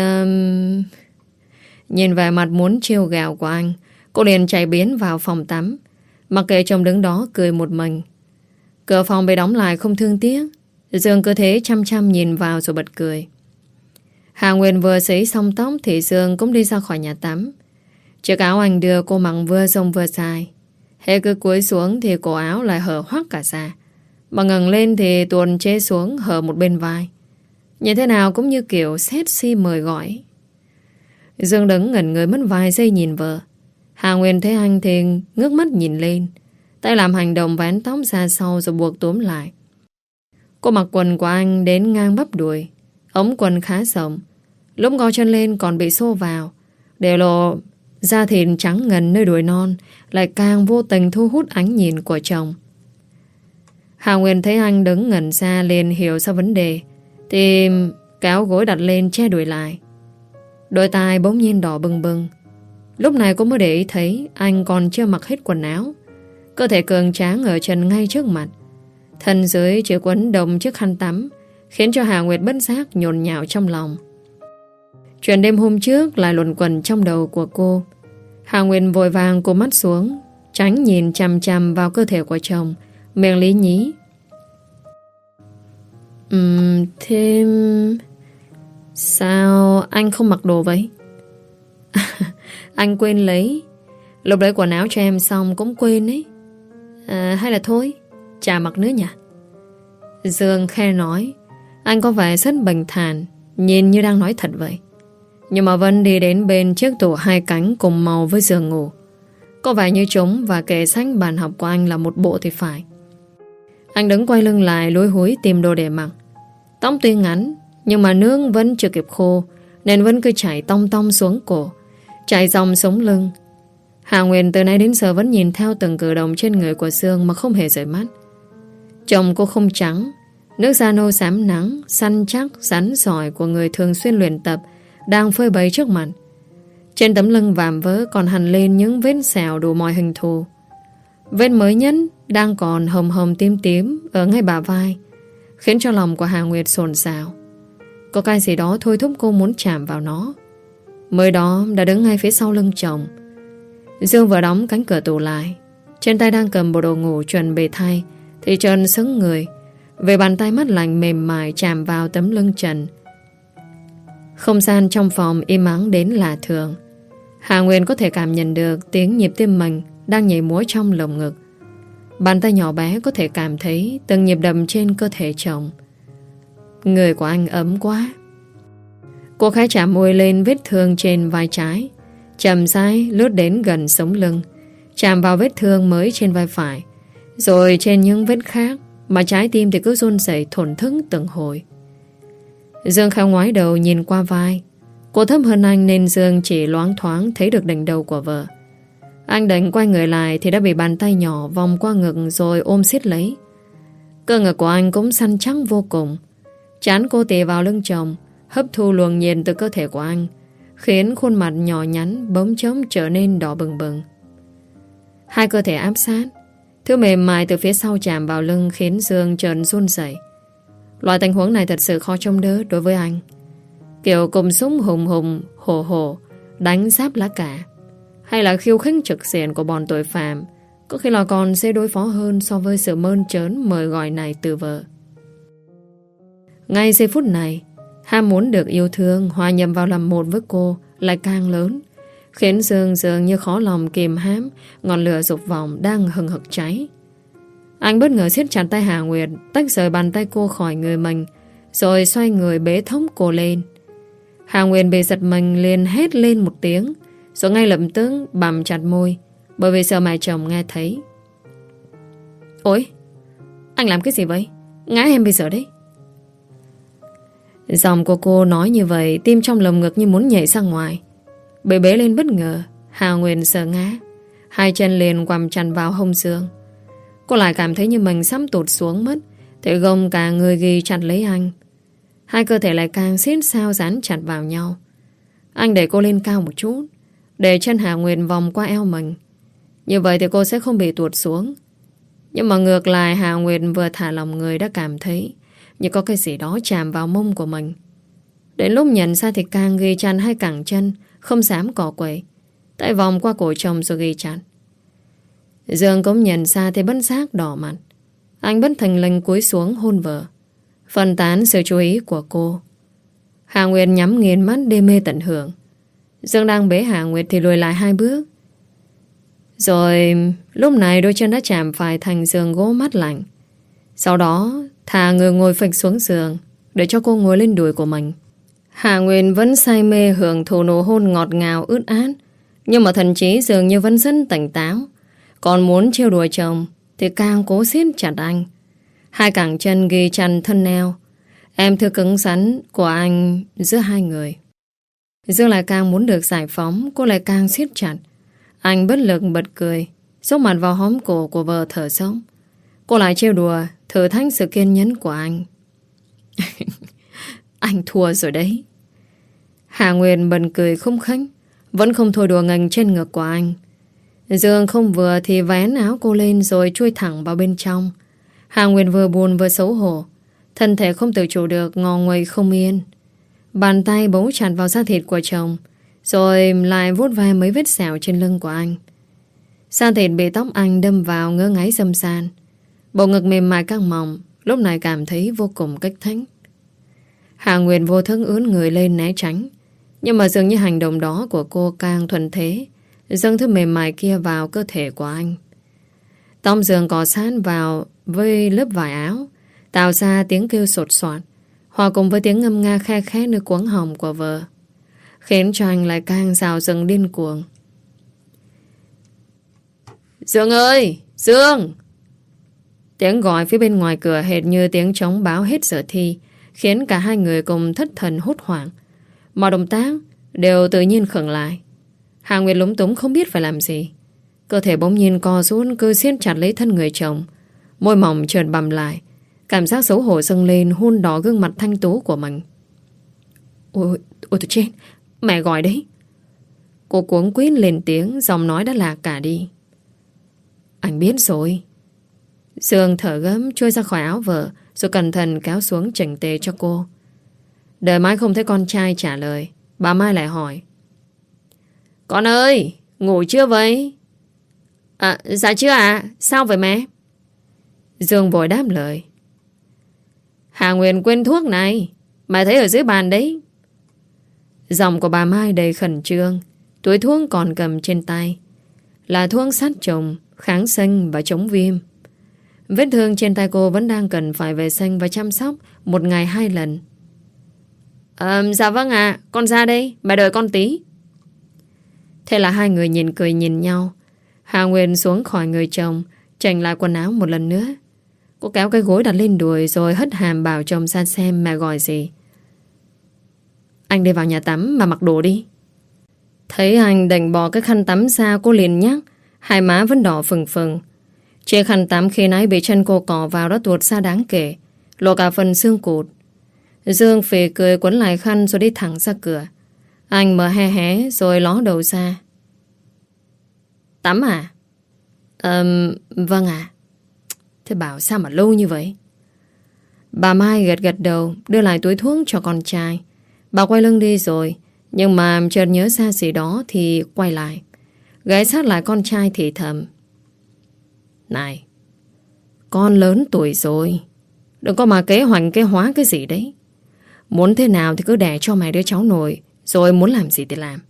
Nhìn về mặt muốn trêu ghẹo của anh, cô liền chạy biến vào phòng tắm. Mặc kệ chồng đứng đó cười một mình. Cửa phòng bị đóng lại không thương tiếc. Dương cứ thế chăm chăm nhìn vào rồi bật cười. Hà Nguyên vừa sấy xong tóc thì Dương cũng đi ra khỏi nhà tắm. Chiếc áo anh đưa cô mặc vừa rộng vừa dài. Hễ cứ cúi xuống thì cổ áo lại hở hoắc cả ra. Mà ngẩng lên thì tuồn chế xuống hở một bên vai. Nhìn thế nào cũng như kiểu sexy mời gọi. Dương đứng ngẩn người mất vài giây nhìn vợ. Hà Nguyên thấy anh thì ngước mắt nhìn lên. Tay làm hành động vén tóc ra sau rồi buộc túm lại. Cô mặc quần của anh đến ngang bắp đùi. Ống quần khá rộng. Lúc ngó chân lên còn bị xô vào. Để lộ da thịt trắng ngần nơi đùi non lại càng vô tình thu hút ánh nhìn của chồng. Hà Nguyên thấy anh đứng ngẩn ra liền hiểu ra vấn đề thì kéo gối đặt lên che đùi lại. Đôi tai bỗng nhiên đỏ bừng bừng. Lúc này cô mới để ý thấy anh còn chưa mặc hết quần áo. Cơ thể cường tráng ở chân ngay trước mặt. Thân dưới chỉ quấn đồng chiếc khăn tắm, khiến cho Hà Nguyệt bất giác nhồn nhạo trong lòng. Chuyện đêm hôm trước lại luẩn quẩn trong đầu của cô. Hà Nguyệt vội vàng cụp mắt xuống, tránh nhìn chằm chằm vào cơ thể của chồng, miệng lý nhí. Thêm... Sao anh không mặc đồ vậy? Anh quên lấy. Lúc đấy quần áo cho em xong cũng quên ấy. Hay là thôi, chả mặc nữa nhỉ? Dương khe nói. Anh có vẻ rất bình thản, nhìn như đang nói thật vậy. Nhưng mà Vân đi đến bên chiếc tủ hai cánh cùng màu với giường ngủ. Có vẻ như chúng và kệ sách bàn học của anh là một bộ thì phải. Anh đứng quay lưng lại lúi húi tìm đồ để mặc. Tóc tuy ngắn, nhưng mà nước vẫn chưa kịp khô, nên vẫn cứ chảy tong tong xuống cổ, chảy dòng sống lưng. Hà Nguyên từ nay đến giờ vẫn nhìn theo từng cử động trên người của Dương mà không hề rời mắt. Chồng cô không trắng, nước da nâu xám nắng, săn chắc, rắn giỏi của người thường xuyên luyện tập đang phơi bày trước mặt. Trên tấm lưng vạm vỡ còn hằn lên những vết sẹo đủ mọi hình thù. Vết mới nhất đang còn hồng hồng tím tím ở ngay bả vai, khiến cho lòng của Hà Nguyệt xồn xao. Có cái gì đó thôi thúc cô muốn chạm vào nó. Mới đó đã đứng ngay phía sau lưng chồng. Dương vừa đóng cánh cửa tủ lại, trên tay đang cầm bộ đồ ngủ chuẩn bị thay, thì Trần sững người về bàn tay mát lạnh mềm mại chạm vào tấm lưng Trần. Không gian trong phòng im ắng đến lạ thường. Hà Nguyên có thể cảm nhận được tiếng nhịp tim mình đang nhảy múa trong lồng ngực. Bàn tay nhỏ bé có thể cảm thấy từng nhịp đập trên cơ thể chồng. Người của anh ấm quá. Cô khẽ chạm môi lên vết thương trên vai trái, chậm rãi lướt đến gần sống lưng, chạm vào vết thương mới trên vai phải, rồi trên những vết khác, mà trái tim thì cứ run rẩy thổn thức từng hồi. Dương khẽ ngoái đầu nhìn qua vai. Cô thấp hơn anh nên Dương chỉ loáng thoáng thấy được đỉnh đầu của vợ. Anh định quay người lại thì đã bị bàn tay nhỏ vòng qua ngực rồi ôm siết lấy. Cơ ngực của anh cũng săn chắc vô cùng. Trán cô tì vào lưng chồng, hấp thu luồng nhiệt từ cơ thể của anh, khiến khuôn mặt nhỏ nhắn bỗng chốc trở nên đỏ bừng bừng. Hai cơ thể áp sát, thứ mềm mại từ phía sau chạm vào lưng khiến Dương chợt run rẩy. Loại tình huống này thật sự khó trông đỡ đối với anh. Kiểu cùng súng hùng hùng, hổ hổ, đánh giáp lá cả, hay là khiêu khích trực diện của bọn tội phạm, có khi là còn dễ đối phó hơn so với sự mơn trớn mời gọi này từ vợ. Ngay giây phút này, ham muốn được yêu thương, hòa nhập vào làm một với cô lại càng lớn, khiến Dương dường như khó lòng kìm hãm ngọn lửa dục vọng đang hừng hực cháy. Anh bất ngờ siết chặt tay Hà Nguyệt, tách rời bàn tay cô khỏi người mình, rồi xoay người bế thốc cô lên. Hà Nguyệt bị giật mình liền hét lên một tiếng, rồi ngay lập tức bặm chặt môi, bởi vì sợ mẹ chồng nghe thấy. Ôi, anh làm cái gì vậy? Ngã em bây giờ đấy. Giọng của cô nói như vậy, tim trong lồng ngực như muốn nhảy ra ngoài. Bị bế lên bất ngờ, Hà Nguyệt sợ ngã, hai chân liền quằm chặt vào hông Dương. Cô lại cảm thấy như mình sắp tụt xuống mất, thì gồng cả người ghi chặt lấy anh. Hai cơ thể lại càng siết sao dán chặt vào nhau. Anh đẩy cô lên cao một chút, để chân Hà Nguyệt vòng qua eo mình. Như vậy thì cô sẽ không bị tuột xuống. Nhưng mà ngược lại, Hà Nguyệt vừa thả lòng người đã cảm thấy như có cái gì đó chạm vào mông của mình. Đến lúc nhận ra thì càng ghi chặt hai cẳng chân, không dám cỏ quậy, tay vòng qua cổ chồng rồi ghi chặt. Dương cũng nhận ra thì bất giác đỏ mặt. Anh bất thình lình cúi xuống hôn vợ, phân tán sự chú ý của cô. Hà Nguyệt nhắm nghiền mắt đê mê tận hưởng. Dương đang bế Hà Nguyệt thì lùi lại hai bước. Rồi lúc này đôi chân đã chạm phải thành giường gỗ mát lạnh. Sau đó thả người ngồi phịch xuống giường, để cho cô ngồi lên đùi của mình. Hà Nguyệt vẫn say mê hưởng thụ nụ hôn ngọt ngào ướt át, nhưng mà thần trí dường như vẫn rất tỉnh táo. Còn muốn trêu đùa chồng thì càng cố siết chặt anh. Hai cẳng chân ghi chặt thân neo, em thư cứng rắn của anh giữa hai người. Dương lại càng muốn được giải phóng, cô lại càng siết chặt. Anh bất lực bật cười, xốc mặt vào hóm cổ của vợ thở dốc. Cô lại trêu đùa, thử thách sự kiên nhẫn của anh. Anh thua rồi đấy. Hà Nguyệt bật cười khung khích, vẫn không thôi đùa nghênh trên ngực của anh. Dương không vừa thì vén áo cô lên rồi chui thẳng vào bên trong. Hà Nguyệt vừa buồn vừa xấu hổ, thân thể không tự chủ được ngò nguậy không yên. Bàn tay bấu chặt vào da thịt của chồng, rồi lại vuốt ve mấy vết sẹo trên lưng của anh. Da thịt bị tóc anh đâm vào ngứa ngáy râm ran. Bộ ngực mềm mại căng mỏng lúc này cảm thấy vô cùng kích thích. Hà Nguyệt vô thức ướn người lên né tránh, nhưng mà dường như hành động đó của cô càng thuận thế dâng thứ mềm mại kia vào cơ thể của anh. Tóc Dương cọ sát vào với lớp vải áo, tạo ra tiếng kêu sột soạt, hòa cùng với tiếng ngâm nga khe khẽ nơi cuống họng của vợ, khiến cho anh lại càng rào rừng điên cuồng. Dương ơi! Dương! Tiếng gọi phía bên ngoài cửa hệt như tiếng trống báo hết giờ thi, khiến cả hai người cùng thất thần hốt hoảng. Mọi động tác đều tự nhiên khựng lại. Hà Nguyệt lúng túng không biết phải làm gì. Cơ thể bỗng nhiên co rút, cứ siết chặt lấy thân người chồng. Môi mỏng trượt bằm lại. Cảm giác xấu hổ dâng lên, hôn đỏ gương mặt thanh tú của mình. Ôi tôi chết, mẹ gọi đấy. Cô cuống quýt lên tiếng, giọng nói đã lạc cả đi. Anh biết rồi. Dương thở gấp trôi ra khỏi áo vợ, rồi cẩn thận kéo xuống chỉnh tề cho cô. Đợi mãi không thấy con trai trả lời, bà Mai lại hỏi. Con ơi, ngủ chưa vậy? Dạ chưa ạ. Sao vậy mẹ? Dương vội đáp lời. Hà Nguyên quên thuốc này, mẹ thấy ở dưới bàn đấy. Giọng của bà Mai đầy khẩn trương. Túi thuốc còn cầm trên tay là thuốc sát trùng, kháng sinh và chống viêm. Vết thương trên tay cô vẫn đang cần phải vệ sinh và chăm sóc 1 ngày 2 lần. Dạ vâng ạ, con ra đây, mẹ đợi con tí. Thế là hai người nhìn cười nhìn nhau. Hà Nguyên xuống khỏi người chồng, chỉnh lại quần áo một lần nữa. Cô kéo cái gối đặt lên đùi rồi hất hàm bảo chồng ra xem mẹ gọi gì. Anh đi vào nhà tắm mà mặc đồ đi. Thấy anh đành bỏ cái khăn tắm ra, cô liền nhắc. Hai má vẫn đỏ phừng phừng. Chiếc khăn tắm khi nãy bị chân cô cỏ vào đã tuột ra đáng kể, lộ cả phần xương cụt. Dương phì cười quấn lại khăn rồi đi thẳng ra cửa. Anh mở hé hé rồi ló đầu ra. Tắm à? Vâng ạ. Thế bảo sao mà lâu như vậy? Bà Mai gật gật đầu, đưa lại túi thuốc cho con trai. Bà quay lưng đi rồi, nhưng mà chợt nhớ ra gì đó thì quay lại, ghé sát lại con trai thì thầm. Này, con lớn tuổi rồi, đừng có mà kế hoạch kế hóa cái gì đấy. Muốn thế nào thì cứ đẻ cho mày đứa cháu nội, rồi muốn làm gì thì làm.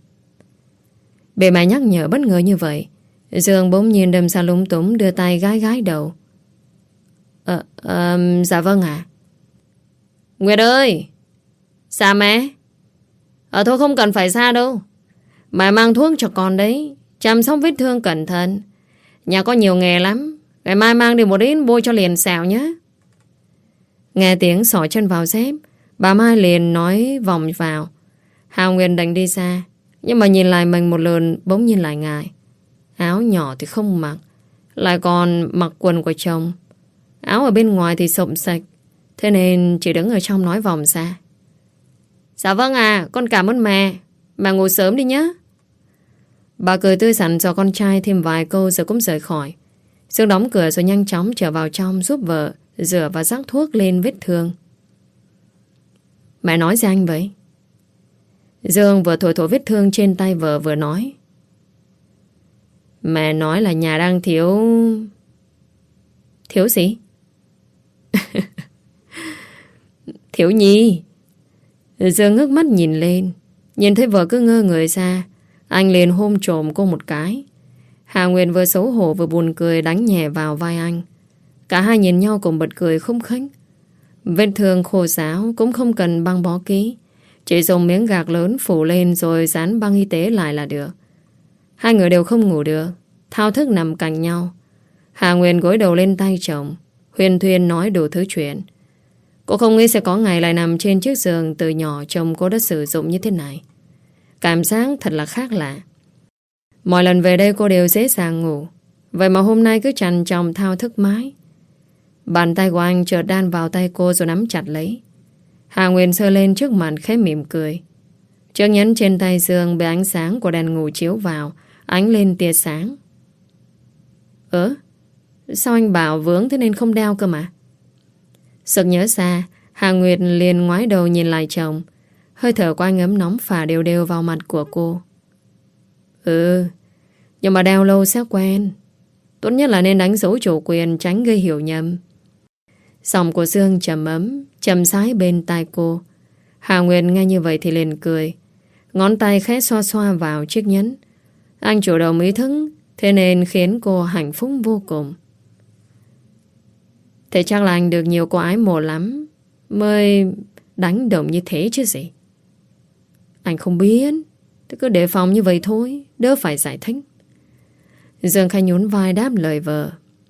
Bị mẹ nhắc nhở bất ngờ như vậy, Dương bỗng nhiên đâm ra lúng túng, đưa tay gái gái đầu. Dạ vâng ạ. Nguyệt ơi! Dạ mẹ? Thôi không cần phải xa đâu. Mẹ mang thuốc cho con đấy, chăm sóc vết thương cẩn thận. Nhà có nhiều nghề lắm, ngày mai mang đi một ít bôi cho liền xào nhé. Nghe tiếng xỏ chân vào dép, bà Mai liền nói vòng vào. Hà Nguyên đành đi ra, nhưng mà nhìn lại mình một lần bỗng nhiên lại ngại. Áo nhỏ thì không mặc, lại còn mặc quần của chồng. Áo ở bên ngoài thì xộm sạch, thế nên chỉ đứng ở trong nói vòng ra. Dạ vâng à, con cảm ơn mẹ. Mẹ ngủ sớm đi nhé. Bà cười tươi sẵn cho con trai thêm vài câu rồi cũng rời khỏi. Dương đóng cửa rồi nhanh chóng trở vào trong giúp vợ rửa và rắc thuốc lên vết thương. Mẹ nói gì anh vậy? Dương vừa thổi thổi vết thương trên tay vợ vừa nói. Mẹ nói là nhà đang thiếu... Thiếu gì? Thiếu nhi. Dương ngước mắt nhìn lên, nhìn thấy vợ cứ ngơ người ra, anh liền hôn trộm cô một cái. Hà Nguyên vừa xấu hổ vừa buồn cười đánh nhẹ vào vai anh. Cả hai nhìn nhau cùng bật cười không khích. Vết thương khô ráo cũng không cần băng bó kỹ, chỉ dùng miếng gạc lớn phủ lên rồi dán băng y tế lại là được. Hai người đều không ngủ được, thao thức nằm cạnh nhau. Hà Nguyên gối đầu lên tay chồng, huyên thuyên nói đủ thứ chuyện. Cô không nghĩ sẽ có ngày lại nằm trên chiếc giường từ nhỏ chồng cô đã sử dụng như thế này. Cảm giác thật là khác lạ. Mọi lần về đây cô đều dễ dàng ngủ, vậy mà hôm nay cứ trằn trọc thao thức mãi. Bàn tay của anh chợt đan vào tay cô rồi nắm chặt lấy. Hà Nguyên sơ lên trước mặt khẽ mỉm cười. Chiếc nhẫn trên tay Dương bị ánh sáng của đèn ngủ chiếu vào, ánh lên tia sáng. Sao anh bảo vướng thế nên không đeo cơ mà? Sực nhớ ra, Hà Nguyệt liền ngoái đầu nhìn lại chồng. Hơi thở của anh ấm nóng phả đều đều vào mặt của cô. Nhưng mà đeo lâu sẽ quen. Tốt nhất là nên đánh dấu chủ quyền, tránh gây hiểu nhầm. Giọng của Dương trầm ấm, chậm rãi bên tai cô. Hà Nguyệt nghe như vậy thì liền cười. Ngón tay khẽ xoa xoa vào chiếc nhẫn. Anh chủ động ý thức, thế nên khiến cô hạnh phúc vô cùng. Thế chắc là anh được nhiều cô ái mộ lắm mới đánh động như thế chứ gì. Anh không biết, thế cứ đề phòng như vậy thôi, đỡ phải giải thích. Dương Khanh nhún vai đáp lời vợ.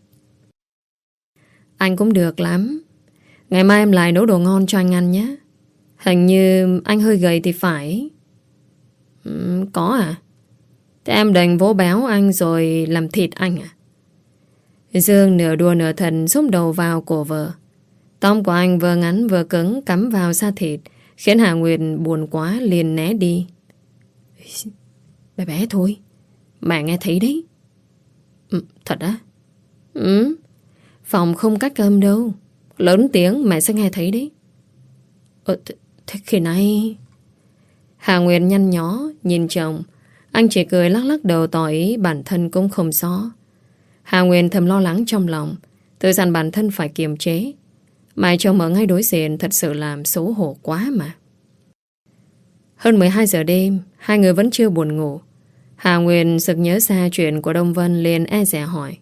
Anh cũng được lắm. Ngày mai em lại nấu đồ ngon cho anh ăn nhé. Hình như anh hơi gầy thì phải. Có à? Thế em đành vỗ béo anh rồi làm thịt anh à? Dương nửa đùa nửa thật xúc đầu vào cổ vợ. Tóc của anh vừa ngắn vừa cứng cắm vào da thịt, khiến Hà Nguyệt buồn quá liền né đi. Bé bé thôi, mẹ nghe thấy đấy. Thật á? Phòng không cách âm đâu, lớn tiếng mẹ sẽ nghe thấy đấy. Thế khi này... Hà Nguyệt nhăn nhó nhìn chồng. Anh chỉ cười lắc lắc đầu tỏ ý bản thân cũng không rõ. Hà Nguyệt thầm lo lắng trong lòng, tự dặn bản thân phải kiềm chế. Mà chồng ở ngay đối diện thật sự làm xấu hổ quá mà. Hơn 12 giờ đêm, hai người vẫn chưa buồn ngủ. Hà Nguyệt sực nhớ ra chuyện của Đông Vân liền e dè hỏi.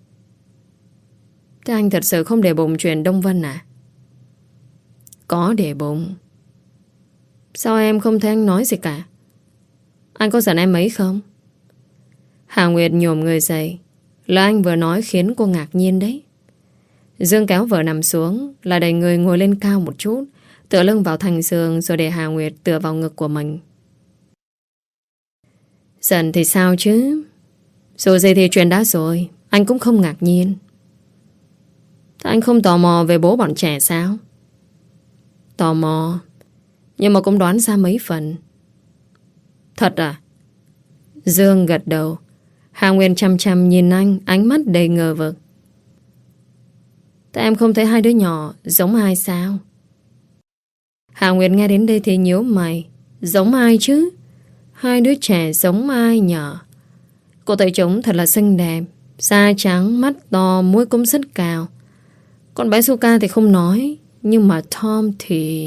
Thế anh thật sự không để bụng chuyện Đông Vân à? Có để bụng. Sao em không thấy anh nói gì cả? Anh có giận em ấy không? Hà Nguyệt nhổm người dậy. Lời anh vừa nói khiến cô ngạc nhiên đấy. Dương kéo vợ nằm xuống, là đẩy người ngồi lên cao một chút, tựa lưng vào thành giường rồi để Hà Nguyệt tựa vào ngực của mình. Giận thì sao chứ? Dù gì thì chuyện đã rồi, anh cũng không ngạc nhiên. Thế anh không tò mò về bố bọn trẻ sao? Tò mò, nhưng mà cũng đoán ra mấy phần. Thật à? Dương gật đầu. Hà Nguyên chăm chăm nhìn anh, ánh mắt đầy ngờ vực. Thế em không thấy hai đứa nhỏ giống ai sao? Hà Nguyệt nghe đến đây thì nhíu mày. Giống ai chứ? Hai đứa trẻ giống ai nhở? Cô thấy chúng thật là xinh đẹp, da trắng, mắt to, mũi cũng rất cao. Con bé Suka thì không nói, nhưng mà Tom thì...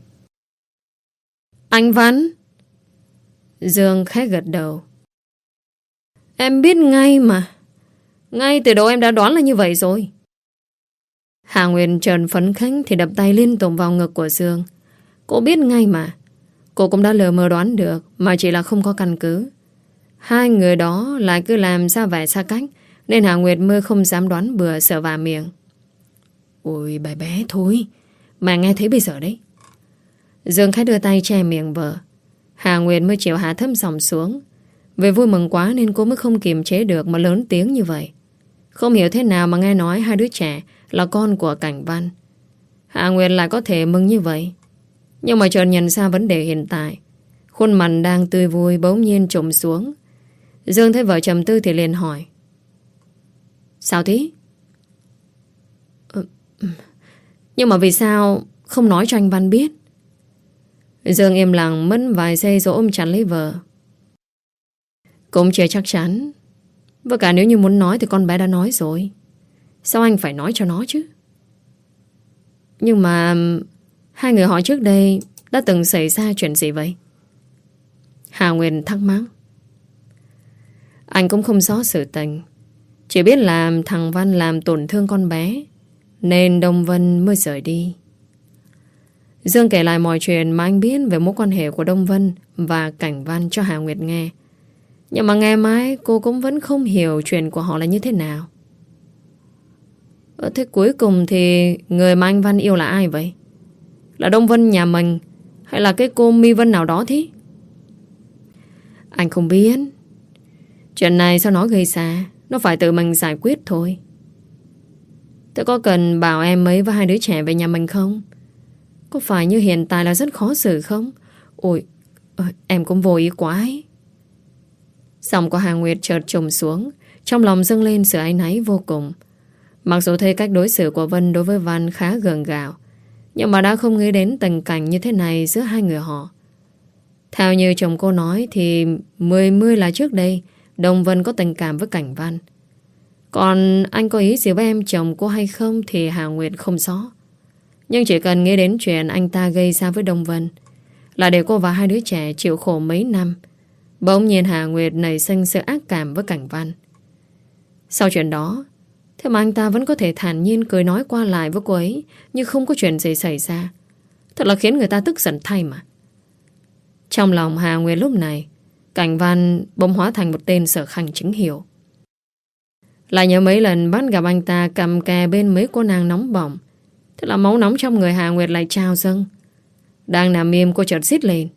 Anh Văn. Dương khẽ gật đầu. Em biết ngay mà. Ngay từ đầu em đã đoán là như vậy rồi. Hà Nguyên trần phấn khích thì đập tay liên tục vào ngực của Dương. Cô biết ngay mà. Cô cũng đã lờ mờ đoán được, mà chỉ là không có căn cứ. Hai người đó lại cứ làm ra vẻ xa cách, nên Hà Nguyệt mơ không dám đoán bừa, sợ vả miệng. Ôi bà bé thôi, mà nghe thấy bây giờ đấy. Dương khẽ đưa tay che miệng vợ. Hà Nguyệt mới chịu hạ thấp giọng xuống. Vì vui mừng quá nên cô mới không kiềm chế được mà lớn tiếng như vậy. Không hiểu thế nào mà nghe nói hai đứa trẻ là con của Cảnh Văn. Hà Nguyệt lại có thể mừng như vậy. Nhưng mà chợt nhận ra vấn đề hiện tại. Khuôn mặt đang tươi vui bỗng nhiên trùng xuống. Dương thấy vợ trầm tư thì liền hỏi. Sao thế? Nhưng mà vì sao không nói cho anh Văn biết? Dương im lặng mất vài giây rồi ôm chặt lấy vợ. Cũng chưa chắc chắn. Và cả nếu như muốn nói thì con bé đã nói rồi. Sao anh phải nói cho nó chứ? Nhưng mà hai người họ trước đây đã từng xảy ra chuyện gì vậy? Hà Nguyên thắc mắc. Anh cũng không rõ sự tình. Chỉ biết là thằng Văn làm tổn thương con bé, nên Đông Vân mới rời đi. Dương kể lại mọi chuyện mà anh biết về mối quan hệ của Đông Vân và Cảnh Văn cho Hà Nguyệt nghe. Nhưng mà nghe mãi cô cũng vẫn không hiểu chuyện của họ là như thế nào. Thế cuối cùng thì người mà anh Văn yêu là ai vậy? Là Đông Vân nhà mình hay là cái cô My Vân nào đó thế? Anh không biết. Chuyện này sao nó gây ra, nó phải tự mình giải quyết thôi. Thế có cần bảo em ấy và hai đứa trẻ về nhà mình không? Có phải như hiện tại là rất khó xử không? Ôi, em cũng vô ý quá ấy. Giọng của Hà Nguyệt chợt trùng xuống, trong lòng dâng lên sự áy náy vô cùng. Mặc dù thấy cách đối xử của Vân đối với Văn khá gượng gạo, nhưng mà đã không nghĩ đến tình cảnh như thế này giữa hai người họ. Theo như chồng cô nói thì 10 là trước đây Đông Vân có tình cảm với Cảnh Văn. Còn anh có ý gì với em chồng cô hay không thì Hà Nguyệt không rõ. Nhưng chỉ cần nghĩ đến chuyện anh ta gây ra với Đông Vân là để cô và hai đứa trẻ chịu khổ mấy năm, Bỗng nhiên Hà Nguyệt nảy sinh sự ác cảm với Cảnh Văn. Sau chuyện đó, thế mà anh ta vẫn có thể thản nhiên cười nói qua lại với cô ấy như không có chuyện gì xảy ra. Thật là khiến người ta tức giận thay mà. Trong lòng Hà Nguyệt lúc này, Cảnh Văn bỗng hóa thành một tên Sở Khanh chính hiệu. Lại nhớ mấy lần bắt gặp anh ta cầm kè bên mấy cô nàng nóng bỏng. Thế là máu nóng trong người Hà Nguyệt lại trào dâng. Đang nằm im cô chợt rít lên.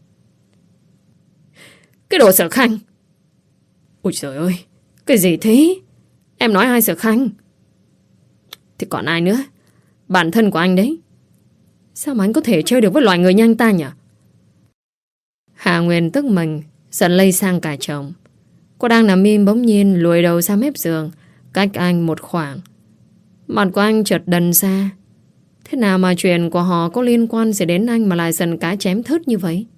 Cái đồ Sở Khanh! Ôi trời ơi! Cái gì thế? Em nói ai Sở Khanh? Thì còn ai nữa? Bản thân của anh đấy. Sao mà anh có thể chơi được với loại người như anh ta nhỉ? Hà Nguyên tức mình, giận lây sang cả chồng. Cô đang nằm im bỗng nhiên lùi đầu ra mép giường, cách anh một khoảng. Mặt của anh chợt đần ra. Thế nào mà chuyện của họ có liên quan gì đến anh mà lại giận cá chém thớt như vậy?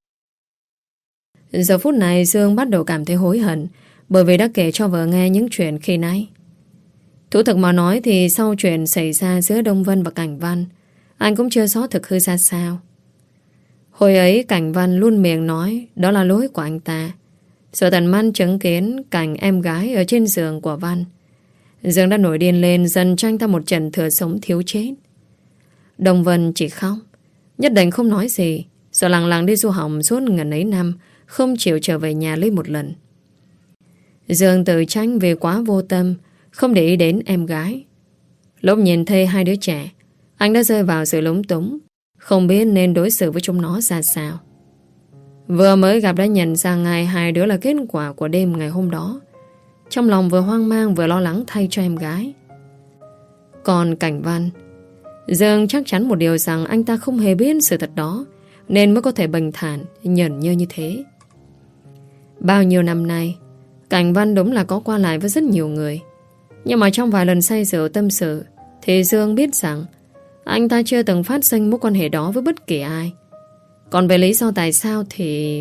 Giờ phút này Dương bắt đầu cảm thấy hối hận bởi vì đã kể cho vợ nghe những chuyện khi nãy. Thú thực mà nói thì sau chuyện xảy ra giữa Đông Vân và Cảnh Văn, anh cũng chưa rõ thực hư ra sao. Hồi ấy Cảnh Văn luôn miệng nói đó là lỗi của anh ta. Rồi tận mắt chứng kiến cảnh em gái ở trên giường của Văn. Dương đã nổi điên lên, dần cho anh ta một trận thừa sống thiếu chết. Đông Vân chỉ khóc, nhất định không nói gì, rồi lặng lặng đi du học suốt ngần ấy năm, không chịu trở về nhà lấy một lần. Dương tự trách vì quá vô tâm, không để ý đến em gái. Lúc nhìn thấy hai đứa trẻ, anh đã rơi vào sự lúng túng, không biết nên đối xử với chúng nó ra sao. Vừa mới gặp đã nhận ra ngay hai đứa là kết quả của đêm ngày hôm đó. Trong lòng vừa hoang mang vừa lo lắng thay cho em gái. Còn Cảnh Văn, Dương chắc chắn một điều rằng anh ta không hề biết sự thật đó, nên mới có thể bình thản, nhẫn nhơ như thế. Bao nhiêu năm nay, Cảnh Văn đúng là có qua lại với rất nhiều người. Nhưng mà trong vài lần say rượu tâm sự, thì Dương biết rằng anh ta chưa từng phát sinh mối quan hệ đó với bất kỳ ai. Còn về lý do tại sao thì...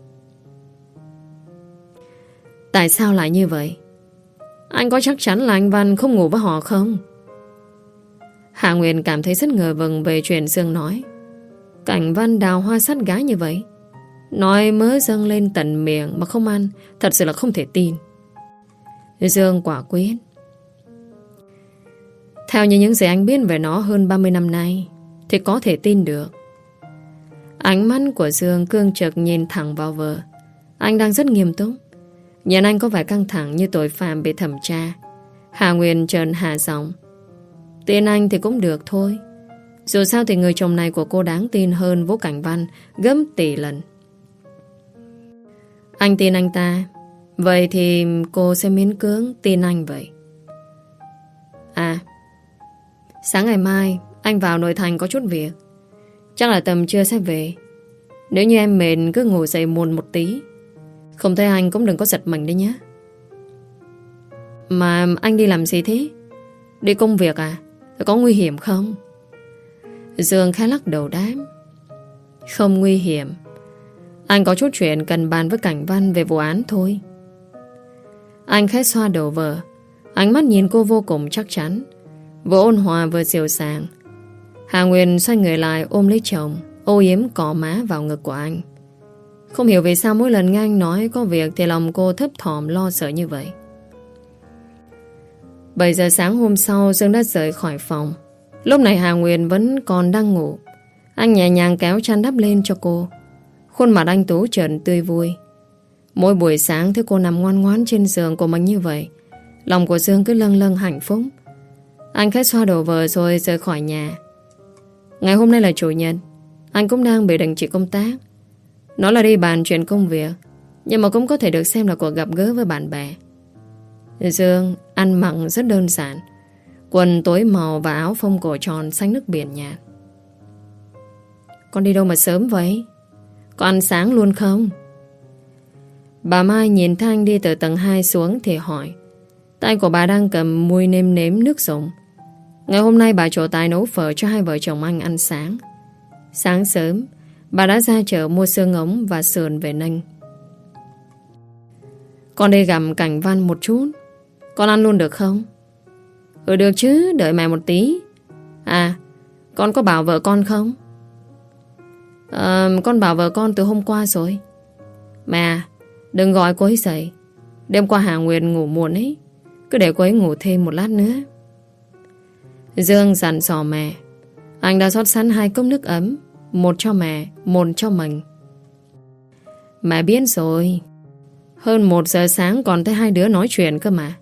Tại sao lại như vậy? Anh có chắc chắn là anh Văn không ngủ với họ không? Hạ Nguyên cảm thấy rất ngờ vực về chuyện Dương nói. Cảnh Văn đào hoa sát gái như vậy, nói mớ dâng lên tận miệng mà không ăn, thật sự là không thể tin. Dương quả quyết. Theo như những gì anh biết về nó hơn 30 năm nay thì có thể tin được. Ánh mắt của Dương cương trực nhìn thẳng vào vợ. Anh đang rất nghiêm túc. Nhìn anh có vẻ căng thẳng như tội phạm bị thẩm tra. Hà Nguyên trợn hạ giọng. Tin anh thì cũng được thôi. Dù sao thì người chồng này của cô đáng tin hơn Vũ Cảnh Văn gấp tỷ lần. Anh tin anh ta, vậy thì cô sẽ miễn cưỡng tin anh vậy. À, sáng ngày mai anh vào nội thành có chút việc, chắc là tầm trưa sẽ về. Nếu như em mệt cứ ngủ dậy muộn một tí, không thấy anh cũng đừng có giật mình đấy nhé. Mà anh đi làm gì thế? Đi công việc à? Có nguy hiểm không? Dương khẽ lắc đầu đáp. Không nguy hiểm. Anh có chút chuyện cần bàn với Cảnh Văn về vụ án thôi. Anh khẽ xoa đầu vợ. Ánh mắt nhìn cô vô cùng chắc chắn, vừa ôn hòa vừa dịu dàng. Hà Nguyên xoay người lại ôm lấy chồng, ô yếm cọ má vào ngực của anh. Không hiểu vì sao mỗi lần nghe anh nói có việc thì lòng cô thấp thỏm lo sợ như vậy. 7 giờ sáng hôm sau Dương đã rời khỏi phòng. Lúc này Hà Nguyên vẫn còn đang ngủ. Anh nhẹ nhàng kéo chăn đắp lên cho cô. Khuôn mặt anh Tú trợn tươi vui. Mỗi buổi sáng thấy cô nằm ngoan ngoãn trên giường của mình như vậy, lòng của Dương cứ lâng lâng hạnh phúc. Anh khẽ xoa đầu vợ rồi rời khỏi nhà. Ngày hôm nay là chủ nhật, anh cũng đang bị đình chỉ công tác. Nói là đi bàn chuyện công việc, nhưng mà cũng có thể được xem là cuộc gặp gỡ với bạn bè. Dương ăn mặc rất đơn giản, quần tối màu và áo phông cổ tròn xanh nước biển nhạt. Con đi đâu mà sớm vậy? Có ăn sáng luôn không? Bà Mai nhìn thấy anh đi từ tầng 2 xuống thì hỏi. Tay của bà đang cầm muôi nêm nếm nước dùng. Ngày hôm nay bà trổ tài nấu phở cho hai vợ chồng anh ăn sáng. Sáng sớm bà đã ra chợ mua xương ống và sườn về ninh. Con đi gặp Cảnh Văn một chút, con ăn luôn được không? Ừ được chứ, đợi mẹ một tí. À, con có bảo vợ con không? Con bảo vợ con từ hôm qua rồi. Mẹ, Đừng gọi cô ấy dậy. Đêm qua Hà Nguyệt ngủ muộn ấy, cứ để cô ấy ngủ thêm một lát nữa. Dương dặn dò mẹ. Anh đã rót sẵn 2 cốc nước ấm, một cho mẹ, một cho mình. Mẹ biết rồi. Hơn 1 giờ sáng còn thấy 2 đứa nói chuyện cơ mà.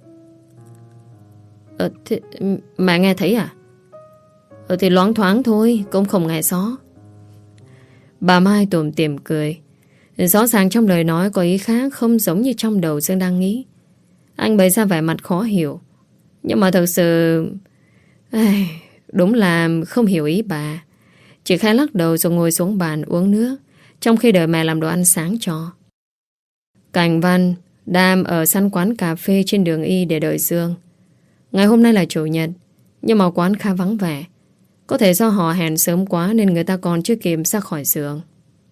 Thế, mẹ nghe thấy à? Thì loáng thoáng thôi, cũng không nghe rõ. Bà Mai tủm tỉm cười. Rõ ràng trong lời nói có ý khác, không giống như trong đầu Dương đang nghĩ. Anh bày ra vẻ mặt khó hiểu. Nhưng mà thật sự đúng là không hiểu ý bà. Chỉ khẽ lắc đầu rồi ngồi xuống bàn uống nước, trong khi đợi mẹ làm đồ ăn sáng cho. Cảnh Văn đang ở săn quán cà phê trên đường Y để đợi Dương. Ngày hôm nay là chủ nhật, nhưng mà quán khá vắng vẻ. Có thể do họ hẹn sớm quá nên người ta còn chưa kịp ra khỏi giường.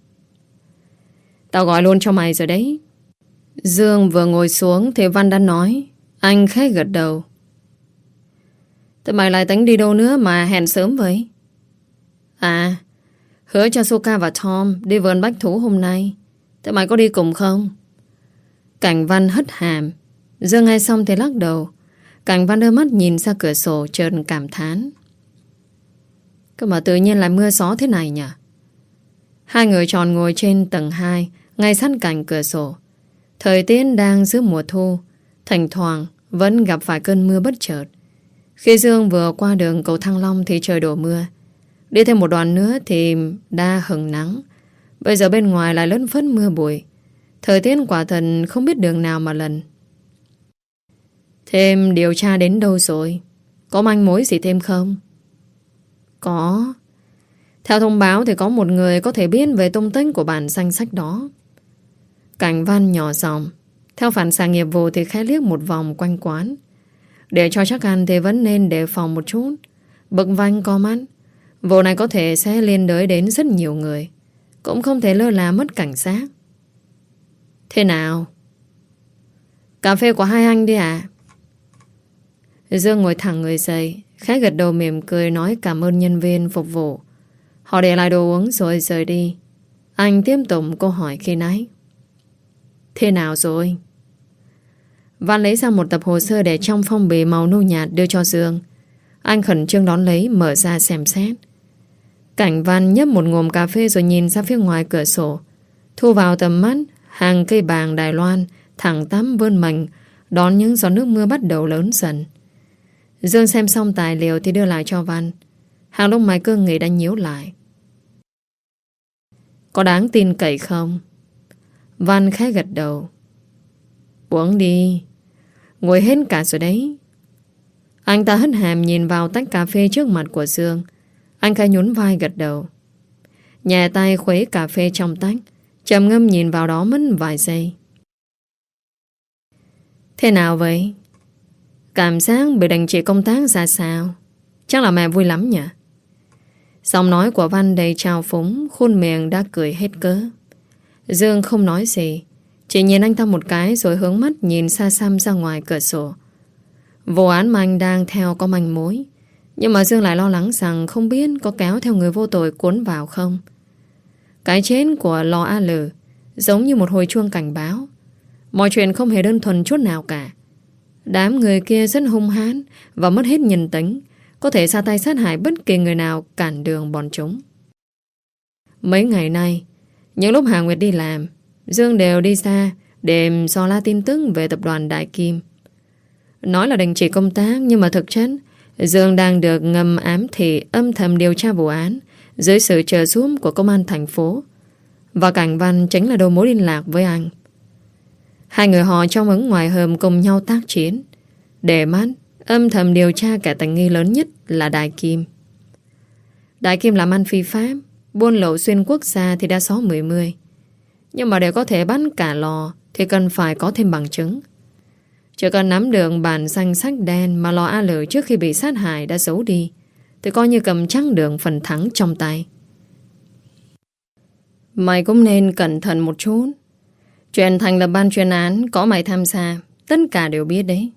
Tao gọi luôn cho mày rồi đấy. Dương vừa ngồi xuống thì Văn đã nói. Anh khẽ gật đầu. Thế mày lại tính đi đâu nữa mà hẹn sớm vậy? À, hứa cho Soka và Tom đi vườn bách thú hôm nay. Thế mày có đi cùng không? Cảnh Văn hất hàm. Dương nghe xong thì lắc đầu. Cảnh Văn đưa mắt nhìn ra cửa sổ, chợt cảm thán. Cơ mà tự nhiên lại mưa gió thế này nhỉ? Hai người tròn ngồi trên tầng 2, ngay sát cạnh cửa sổ. Thời tiết đang giữa mùa thu, thỉnh thoảng vẫn gặp phải cơn mưa bất chợt. Khi Dương vừa qua đường cầu Thăng Long thì trời đổ mưa. Đi thêm một đoạn nữa thì đã hừng nắng. Bây giờ bên ngoài lại lất phất mưa bụi. Thời tiết quả thật không biết đường nào mà lần. Thêm điều tra đến đâu rồi? Có manh mối gì thêm không? Có. Theo thông báo thì có một người có thể biết về tung tích của bản danh sách đó. Cảnh Văn nhỏ giọng. Theo phản xạ nghiệp vụ thì khẽ liếc một vòng quanh quán. Để cho chắc ăn thì vẫn nên đề phòng một chút. Bực Vanh co mắt. Vụ này có thể sẽ liên đới đến rất nhiều người. Cũng không thể lơ là mất cảnh giác. Thế nào? Cà phê của hai anh đi ạ. Dương ngồi thẳng người dậy, khẽ gật đầu mỉm cười nói cảm ơn nhân viên phục vụ. Họ để lại đồ uống rồi rời đi. Anh tiếp tục câu hỏi khi nãy. Thế nào rồi? Văn lấy ra một tập hồ sơ để trong phong bì màu nâu nhạt đưa cho Dương. Anh khẩn trương đón lấy, mở ra xem xét. Cảnh Văn nhấp một ngụm cà phê rồi nhìn ra phía ngoài cửa sổ. Thu vào tầm mắt hàng cây bàng Đài Loan thẳng tắp vươn mình đón những giọt nước mưa bắt đầu lớn dần. Dương xem xong tài liệu thì đưa lại cho Văn. Hàng lông mày cương nghị đã nhíu lại. Có đáng tin cậy không? Văn khẽ gật đầu. Uống đi. Ngồi hết cả rồi đấy. Anh ta hất hàm nhìn vào tách cà phê trước mặt của Dương. Anh khẽ nhún vai gật đầu. Nhẹ tay khuấy cà phê trong tách, trầm ngâm nhìn vào đó mất vài giây. Thế nào vậy? Cảm giác bị đình chỉ công tác ra sao? Chắc là mẹ vui lắm nhỉ? Giọng nói của Văn đầy trào phúng, khuôn miệng đã cười hết cớ. Dương không nói gì, chỉ nhìn anh ta một cái rồi hướng mắt nhìn xa xăm ra ngoài cửa sổ. Vụ án mà anh đang theo có manh mối, nhưng mà Dương lại lo lắng rằng không biết có kéo theo người vô tội cuốn vào không. Cái chết của Lò A Lử giống như một hồi chuông cảnh báo. Mọi chuyện không hề đơn thuần chút nào cả. Đám người kia rất hung hãn và mất hết nhân tính, có thể ra tay sát hại bất kỳ người nào cản đường bọn chúng. Mấy ngày nay, những lúc Hà Nguyệt đi làm, Dương đều đi ra để dò la tin tức về tập đoàn Đại Kim. Nói là đình chỉ công tác, nhưng mà thực chất Dương đang được ngầm ám thị âm thầm điều tra vụ án dưới sự trợ giúp của công an thành phố. Và Cảnh Văn chính là đầu mối liên lạc với anh. Hai người họ trong ứng ngoài hầm cùng nhau tác chiến, để mắt âm thầm điều tra kẻ tình nghi lớn nhất là Đại Kim. Đại Kim làm ăn phi pháp, buôn lậu xuyên quốc gia thì đã xó mười mươi. Nhưng mà để có thể bắt cả Lò thì cần phải có thêm bằng chứng. Chỉ cần nắm được bản danh sách đen mà Lò A Lử trước khi bị sát hại đã giấu đi thì coi như cầm chắc được phần thắng trong tay. Mày cũng nên cẩn thận một chút. Chuyện thành lập ban chuyên án có mày tham gia, tất cả đều biết đấy.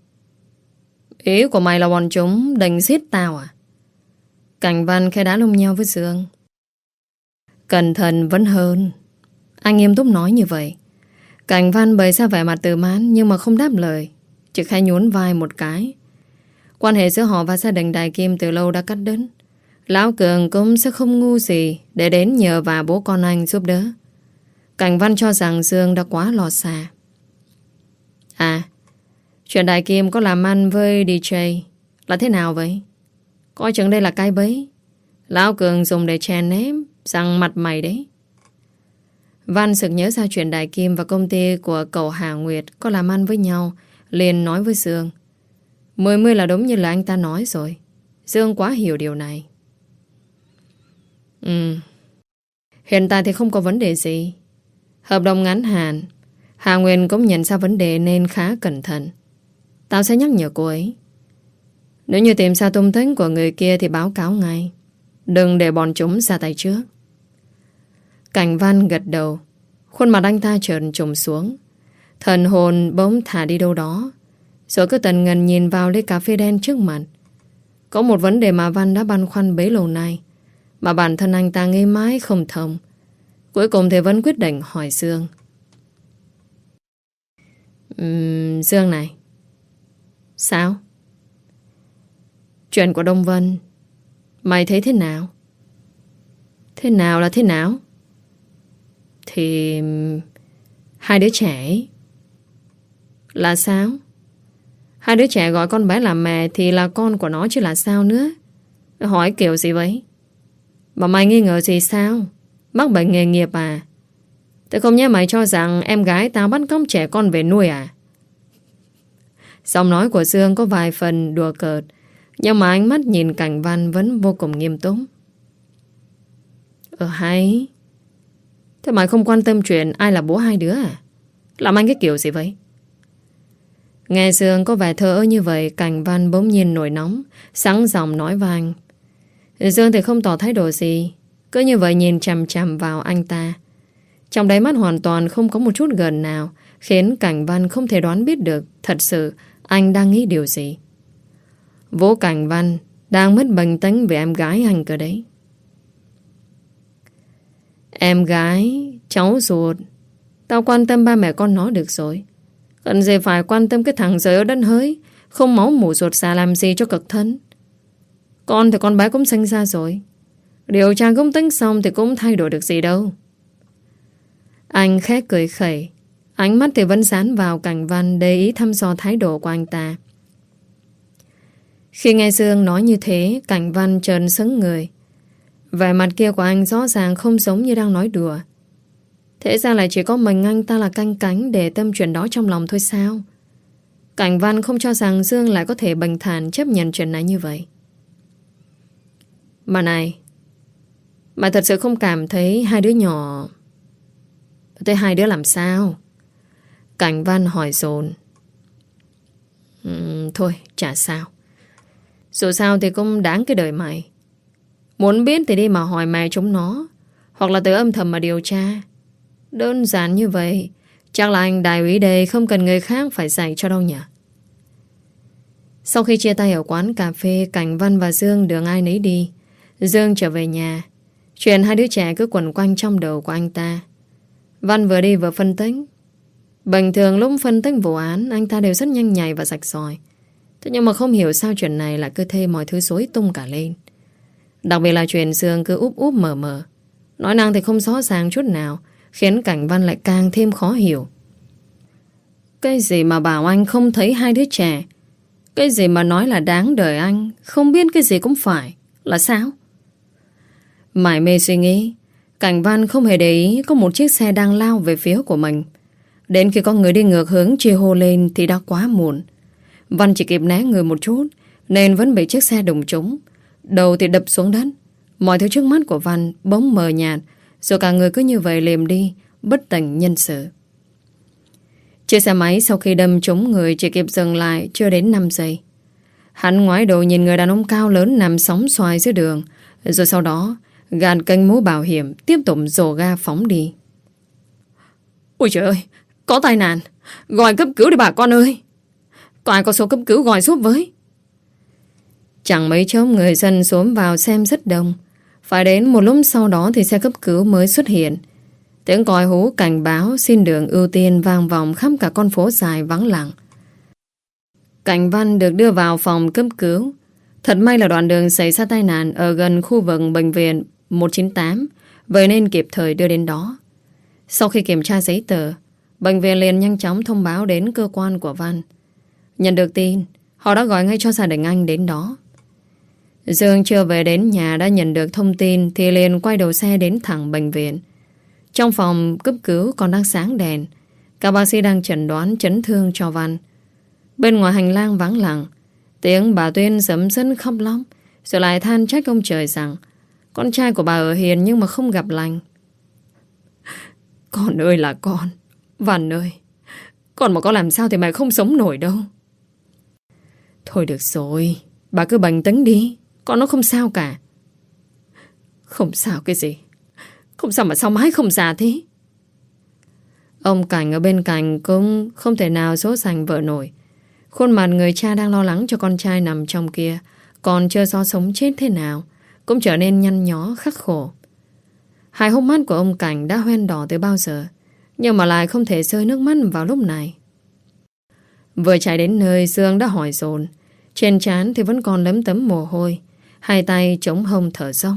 Ý của mày là bọn chúng định giết tao à? Cảnh Văn khẽ đá lông nhau với Dương. Cẩn thận vẫn hơn. Anh nghiêm túc nói như vậy. Cảnh Văn bày ra vẻ mặt tự mãn nhưng mà không đáp lời, chỉ khẽ nhún vai một cái. Quan hệ giữa họ và gia đình Đại Kim từ lâu đã cắt đứt. Lão Cường cũng sẽ không ngu gì để đến nhờ và bố con anh giúp đỡ. Cảnh Văn cho rằng Dương đã quá lọt xa. À, chuyện Đại Kim có làm ăn với DJ là thế nào vậy? Coi chừng đây là cái bẫy Lão Cường dùng để chèn ép rằng mặt mày đấy. Văn sực nhớ ra chuyện Đại Kim và công ty của cậu Hà Nguyệt có làm ăn với nhau, liền nói với Dương. Mươi là đúng như là anh ta nói rồi. Dương quá hiểu điều này. Hiện tại thì không có vấn đề gì. Hợp đồng ngắn hạn, Hà Nguyệt cũng nhận ra vấn đề nên khá cẩn thận. Tao sẽ nhắc nhở cô ấy. Nếu như tìm ra tung tích của người kia thì báo cáo ngay. Đừng để bọn chúng ra tay trước. Cảnh Văn gật đầu. Khuôn mặt anh ta chợt trùng xuống. Thần hồn bỗng thả đi đâu đó, rồi cứ tần ngần nhìn vào ly cà phê đen trước mặt. Có một vấn đề mà Văn đã băn khoăn bấy lâu nay, mà bản thân anh ta nghĩ mãi không thông. Cuối cùng thì vẫn quyết định hỏi Dương. Dương này. Sao? Chuyện của Đông Vân mày thấy thế nào? Thế nào là thế nào? Thì hai đứa trẻ ấy. Là sao? Hai đứa trẻ gọi con bé là mẹ thì là con của nó chứ là sao nữa? Hỏi kiểu gì vậy? Mà mày nghi ngờ gì sao? Mắc bệnh nghề nghiệp à? Tôi không nhớ mày cho rằng em gái tao bắt cóc trẻ con về nuôi à? Giọng nói của Dương có vài phần đùa cợt, nhưng mà ánh mắt nhìn Cảnh Văn vẫn vô cùng nghiêm túc. Hay. Thế mày không quan tâm chuyện ai là bố hai đứa à? Làm anh cái kiểu gì vậy? Nghe Dương có vẻ thờ ơ như vậy, Cảnh Văn bỗng nhiên nổi nóng, sẵn giọng nói với anh. Dương thì không tỏ thái độ gì, cứ như vậy nhìn chằm chằm vào anh ta. Trong đáy mắt hoàn toàn không có một chút gần nào, khiến Cảnh Văn không thể đoán biết được thật sự anh đang nghĩ điều gì. Vô Cảnh Văn đang mất bình tĩnh về em gái anh cơ đấy. Em gái, cháu ruột, tao quan tâm ba mẹ con nó được rồi. Cần gì phải quan tâm cái thằng rời ở đất hới, không máu mủ ruột xà làm gì cho cực thân. Con thì con bé cũng sinh ra rồi. Điều tra công tính xong thì cũng thay đổi được gì đâu. Anh khẽ cười khẩy, ánh mắt thì vẫn dán vào Cảnh Văn để ý thăm dò thái độ của anh ta. Khi nghe Dương nói như thế, Cảnh Văn chợt sững người. Vẻ mặt kia của anh rõ ràng không giống như đang nói đùa. Thế ra lại chỉ có mình anh ta là canh cánh để tâm chuyện đó trong lòng thôi sao? Cảnh Văn không cho rằng Dương lại có thể bình thản chấp nhận chuyện này như vậy. Mà này, mày thật sự không cảm thấy hai đứa nhỏ... Thế hai đứa làm sao? Cảnh Văn hỏi dồn. Thôi, chả sao. Dù sao thì cũng đáng cái đời mày. Muốn biết thì đi mà hỏi mẹ chúng nó, hoặc là tự âm thầm mà điều tra. Đơn giản như vậy. Chắc là anh đại úy đây không cần người khác phải dạy cho đâu nhỉ. Sau khi chia tay ở quán cà phê, Cảnh Văn và Dương đường ai nấy đi. Dương trở về nhà. Chuyện hai đứa trẻ cứ quẩn quanh trong đầu của anh ta. Văn vừa đi vừa phân tích. Bình thường lúc phân tích vụ án, anh ta đều rất nhanh nhạy và rạch ròi. Thế nhưng mà không hiểu sao chuyện này lại cứ thêm mọi thứ rối tung cả lên. Đặc biệt là chuyện Dương cứ úp úp mở mở, nói năng thì không rõ ràng chút nào, khiến Cảnh Văn lại càng thêm khó hiểu. Cái gì mà bảo anh không thấy hai đứa trẻ? Cái gì mà nói là đáng đời anh không biết cái gì cũng phải? Là sao? Mải mê suy nghĩ, Cảnh Văn không hề để ý có một chiếc xe đang lao về phía của mình. Đến khi có người đi ngược hướng chia hô lên thì đã quá muộn. Văn chỉ kịp né người một chút nên vẫn bị chiếc xe đụng trúng. Đầu thì đập xuống đất. Mọi thứ trước mắt của Văn bỗng mờ nhạt, rồi cả người cứ như vậy liềm đi, bất tỉnh nhân sự. Chiếc xe máy sau khi đâm trúng người chỉ kịp dừng lại chưa đến 5 giây. Hắn ngoái đầu nhìn người đàn ông cao lớn nằm sóng xoài dưới đường, rồi sau đó gạt kênh mũ bảo hiểm, tiếp tục dồ ga phóng đi. Ôi trời ơi, có tai nạn, gọi cấp cứu đi bà con ơi. Có ai có số cấp cứu gọi giúp với? Chẳng mấy chốc người dân xúm vào xem rất đông. Phải đến một lúc sau đó thì xe cấp cứu mới xuất hiện. Tiếng còi hú cảnh báo xin đường ưu tiên vang vọng khắp cả con phố dài vắng lặng. Cảnh Văn được đưa vào phòng cấp cứu. Thật may là đoạn đường xảy ra tai nạn ở gần khu vực bệnh viện 198, vậy nên kịp thời đưa đến đó. Sau khi kiểm tra giấy tờ, bệnh viện liền nhanh chóng thông báo đến cơ quan của Văn. Nhận được tin, họ đã gọi ngay cho gia đình anh đến đó. Dương chưa về đến nhà đã nhận được thông tin thì liền quay đầu xe đến thẳng bệnh viện. Trong phòng cấp cứu còn đang sáng đèn. Các bác sĩ đang chẩn đoán chấn thương cho Văn. Bên ngoài hành lang vắng lặng, tiếng bà Tuyên sấm sân khóc lóc, rồi lại than trách ông trời rằng con trai của bà ở hiền nhưng mà không gặp lành. Con ơi là con, Văn ơi, con mà có làm sao thì mày không sống nổi đâu. Thôi được rồi, bà cứ bình tĩnh đi, con nó không sao cả. Không sao cái gì? Không sao mà sao mãi không già thế? Ông Cảnh ở bên cạnh cũng không thể nào dỗ dành vợ nổi. Khuôn mặt người cha đang lo lắng cho con trai nằm trong kia, còn chưa rõ sống chết thế nào, cũng trở nên nhăn nhó khắc khổ. Hai hốc mắt của ông Cảnh đã hoen đỏ từ bao giờ, nhưng mà lại không thể rơi nước mắt vào lúc này. Vừa chạy đến nơi, Dương đã hỏi dồn. Trên trán thì vẫn còn lấm tấm mồ hôi, hai tay chống hông thở dốc.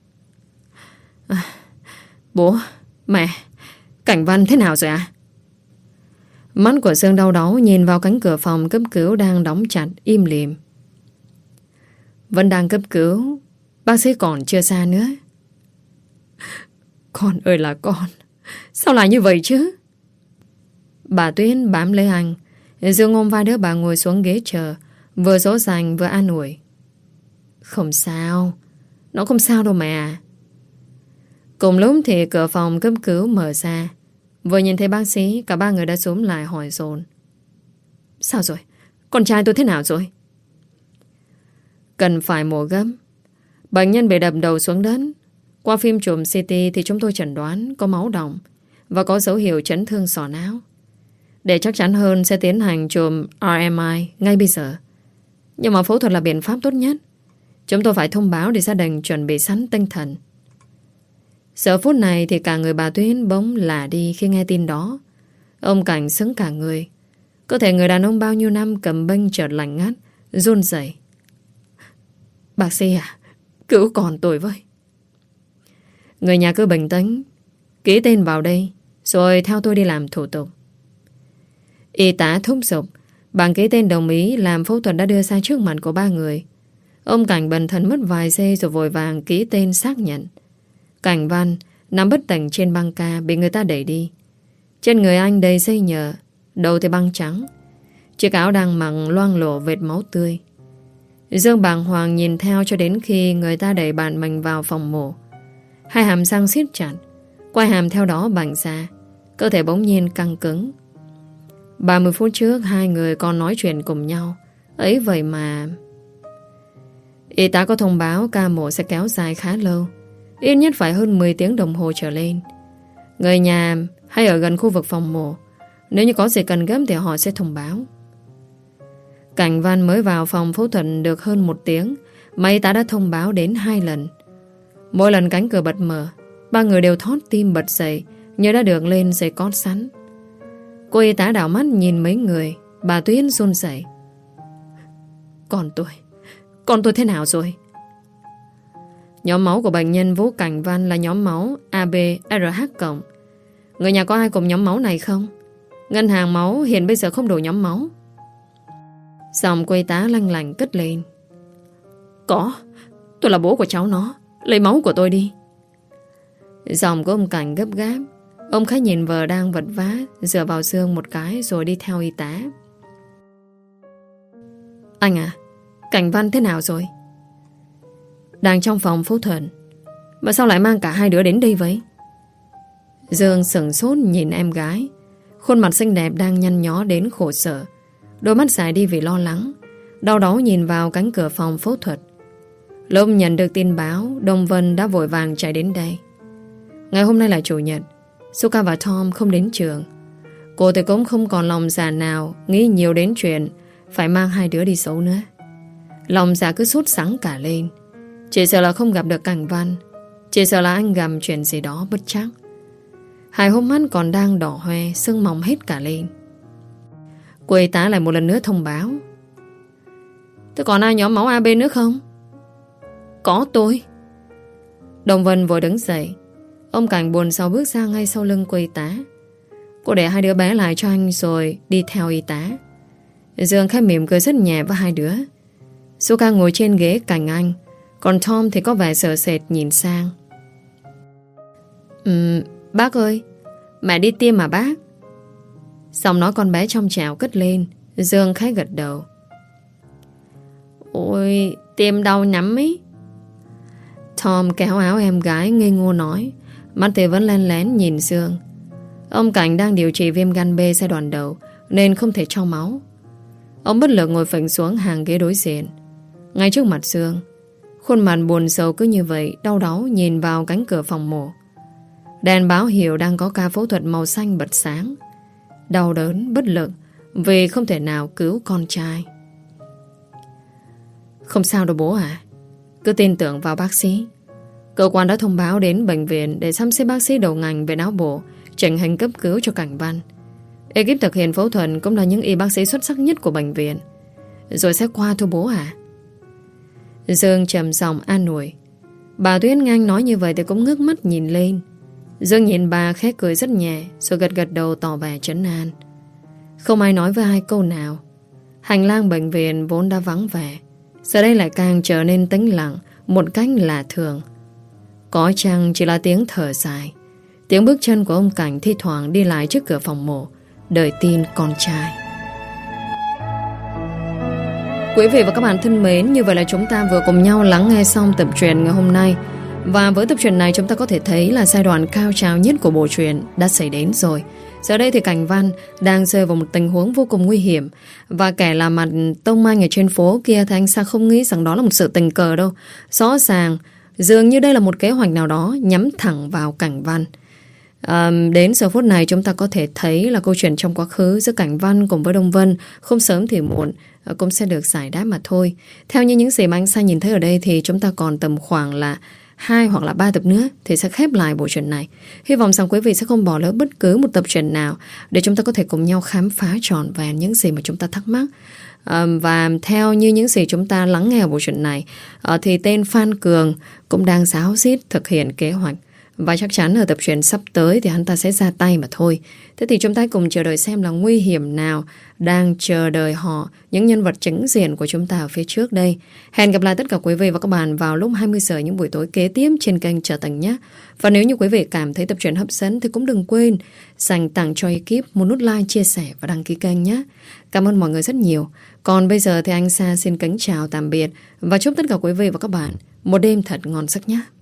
Bố, mẹ, Cảnh Văn thế nào rồi ạ? Mắt của Dương đau đáu nhìn vào cánh cửa phòng cấp cứu đang đóng chặt im lìm. Vẫn đang cấp cứu, bác sĩ còn chưa xa nữa. Con ơi là con, sao lại như vậy chứ? Bà Tuyến bám lấy anh. Dương ôm vai đứa bà ngồi xuống ghế chờ, vừa dỗ dành vừa an ủi. Không sao, nó không sao đâu mẹ. Cùng lúc thì cửa phòng cấp cứu mở ra. Vừa nhìn thấy bác sĩ, cả ba người đã xúm lại hỏi dồn. Sao rồi? Con trai tôi thế nào rồi? Cần phải mổ gấp. Bệnh nhân bị đập đầu xuống đất. Qua phim chụp CT thì chúng tôi chẩn đoán có máu đọng và có dấu hiệu chấn thương sọ não. Để chắc chắn hơn sẽ tiến hành chụp RMI ngay bây giờ. Nhưng mà phẫu thuật là biện pháp tốt nhất. Chúng tôi phải thông báo để gia đình chuẩn bị sẵn tinh thần. Giờ phút này thì cả người bà Tuyến bỗng lả đi khi nghe tin đó. Ông Cảnh sững cả người. Cơ thể người đàn ông bao nhiêu năm cầm bênh chợt lạnh ngắt, run rẩy. Bác sĩ à, cứu con tôi với. Người nhà cứ bình tĩnh, ký tên vào đây, rồi theo tôi đi làm thủ tục. Y tá thúc giục. Bằng ký tên đồng ý làm phẫu thuật đã đưa ra trước mặt của ba người. Ông Cảnh bần thần mất vài giây rồi vội vàng ký tên xác nhận. Cảnh Văn nằm bất tỉnh trên băng ca bị người ta đẩy đi. Trên người anh đầy dây nhợ, đầu thì băng trắng. Chiếc áo đang mặc loang lổ vệt máu tươi. Dương bàng hoàng nhìn theo cho đến khi người ta đẩy bạn mình vào phòng mổ. Hai hàm răng siết chặt, quai hàm theo đó bành ra, cơ thể bỗng nhiên căng cứng. 30 phút trước hai người còn nói chuyện cùng nhau. Ấy vậy mà... Y tá có thông báo ca mổ sẽ kéo dài khá lâu, ít nhất phải hơn 10 tiếng đồng hồ trở lên. Người nhà hay ở gần khu vực phòng mổ, nếu như có gì cần gấp thì họ sẽ thông báo. Cảnh Văn mới vào phòng phẫu thuật được hơn 1 tiếng mà y tá đã thông báo đến 2 lần. Mỗi lần cánh cửa bật mở, ba người đều thót tim bật dậy như đã được lên dây cót sẵn. Cô y tá đảo mắt nhìn mấy người. Bà Tuyến run rẩy. Con tôi thế nào rồi? Nhóm máu của bệnh nhân Vũ Cảnh Văn là nhóm máu AB-RH+. Người nhà có ai cùng nhóm máu này không? Ngân hàng máu hiện bây giờ không đủ nhóm máu. Giọng cô y tá lanh lành cất lên. Có, tôi là bố của cháu nó, lấy máu của tôi đi. Giọng của ông Cảnh gấp gáp. Ông Khái nhìn vợ đang vật vã, dựa vào Dương một cái rồi đi theo y tá. Anh à, Cảnh Văn thế nào rồi? Đang trong phòng phẫu thuật. Mà sao lại mang cả hai đứa đến đây vậy? Dương sửng sốt nhìn em gái. Khuôn mặt xinh đẹp đang nhăn nhó đến khổ sở. Đôi mắt dài đi vì lo lắng, đau đớn nhìn vào cánh cửa phòng phẫu thuật. Lúc nhận được tin báo, Đông Vân đã vội vàng chạy đến đây. Ngày hôm nay là chủ nhật, Suka và Tom không đến trường. Cô thì cũng không còn lòng dạ nào nghĩ nhiều đến chuyện phải mang hai đứa đi xấu nữa. Lòng dạ cứ sốt sắng cả lên. Chỉ sợ là không gặp được Cảnh Văn, chỉ sợ là anh gặp chuyện gì đó bất chắc. Hai hốc mắt còn đang đỏ hoe, sưng mỏng hết cả lên. Cô y tá lại một lần nữa thông báo: "Thế còn ai nhóm máu AB nữa không?" "Có tôi." Đồng Vân vội đứng dậy. Ông Cảnh buồn rầu bước ra ngay sau lưng cô y tá. Cô để hai đứa bé lại cho anh rồi đi theo y tá. Dương khẽ mỉm cười rất nhẹ với hai đứa. Suka ngồi trên ghế cạnh anh, còn Tom thì có vẻ sợ sệt nhìn sang. Bác ơi, mẹ đi tiêm mà bác." Xong nói con bé trong trẻo cất lên. Dương khẽ gật đầu. "Ôi, tiêm đau nhắm ấy." Tom kéo áo em gái ngây ngô nói, mắt thì vẫn len lén nhìn Dương. Ông Cảnh đang điều trị viêm gan B giai đoạn đầu nên không thể cho máu. Ông bất lực ngồi phịch xuống hàng ghế đối diện, ngay trước mặt Dương. Khuôn mặt buồn rầu cứ như vậy, đau đáu nhìn vào cánh cửa phòng mổ. Đèn báo hiệu đang có ca phẫu thuật màu xanh bật sáng. Đau đớn, bất lực vì không thể nào cứu con trai. "Không sao đâu bố à, cứ tin tưởng vào bác sĩ. Cơ quan đã thông báo đến bệnh viện để sắp xếp bác sĩ đầu ngành về não bộ chỉnh hình cấp cứu cho Cảnh Văn. Ekip thực hiện phẫu thuật cũng là những y bác sĩ xuất sắc nhất của bệnh viện. Rồi sẽ qua thôi bố à." Dương trầm giọng an ủi. Bà Tuyết nghe anh nói như vậy thì cũng ngước mắt nhìn lên. Dương nhìn bà khẽ cười rất nhẹ, rồi gật gật đầu tỏ vẻ trấn an. Không ai nói với ai câu nào. Hành lang bệnh viện vốn đã vắng vẻ, giờ đây lại càng trở nên tĩnh lặng một cách lạ thường. Có chăng chỉ là tiếng thở dài, tiếng bước chân của ông Cảnh thi thoảng đi lại trước cửa phòng mổ, đợi tin con trai. Quý vị và các bạn thân mến, như vậy là chúng ta vừa cùng nhau lắng nghe xong tập truyện ngày hôm nay. Và với tập truyện này chúng ta có thể thấy là giai đoạn cao trào nhất của bộ truyện đã xảy đến rồi. Giờ đây thì Cảnh Văn đang rơi vào một tình huống vô cùng nguy hiểm. Và kẻ là mặt tông anh ở trên phố kia thì anh Sa không nghĩ rằng đó là một sự tình cờ đâu. Rõ ràng dường như đây là một kế hoạch nào đó nhắm thẳng vào Cảnh Văn. Đến giờ phút này chúng ta có thể thấy là câu chuyện trong quá khứ giữa Cảnh Văn cùng với Đông Vân không sớm thì muộn cũng sẽ được giải đáp mà thôi. Theo như những gì mà anh Sa nhìn thấy ở đây thì chúng ta còn tầm khoảng là 2 hoặc là 3 tập nữa thì sẽ khép lại bộ truyện này. Hy vọng rằng quý vị sẽ không bỏ lỡ bất cứ một tập truyện nào để chúng ta có thể cùng nhau khám phá trọn vẹn những gì mà chúng ta thắc mắc. Và theo như những gì chúng ta lắng nghe ở bộ truyện này thì tên Phan Cường cũng đang ráo riết thực hiện kế hoạch. Và chắc chắn ở tập truyện sắp tới thì hắn ta sẽ ra tay mà thôi. Thế thì chúng ta cùng chờ đợi xem là nguy hiểm nào đang chờ đợi họ, những nhân vật chính diện của chúng ta ở phía trước đây. Hẹn gặp lại tất cả quý vị và các bạn vào lúc 20 giờ những buổi tối kế tiếp trên kênh Trở Tình nhé. Và nếu như quý vị cảm thấy tập truyện hấp dẫn thì cũng đừng quên dành tặng cho ekip một nút like, chia sẻ và đăng ký kênh nhé. Cảm ơn mọi người rất nhiều. Còn bây giờ thì anh Sa xin kính chào tạm biệt và chúc tất cả quý vị và các bạn một đêm thật ngon giấc nhé.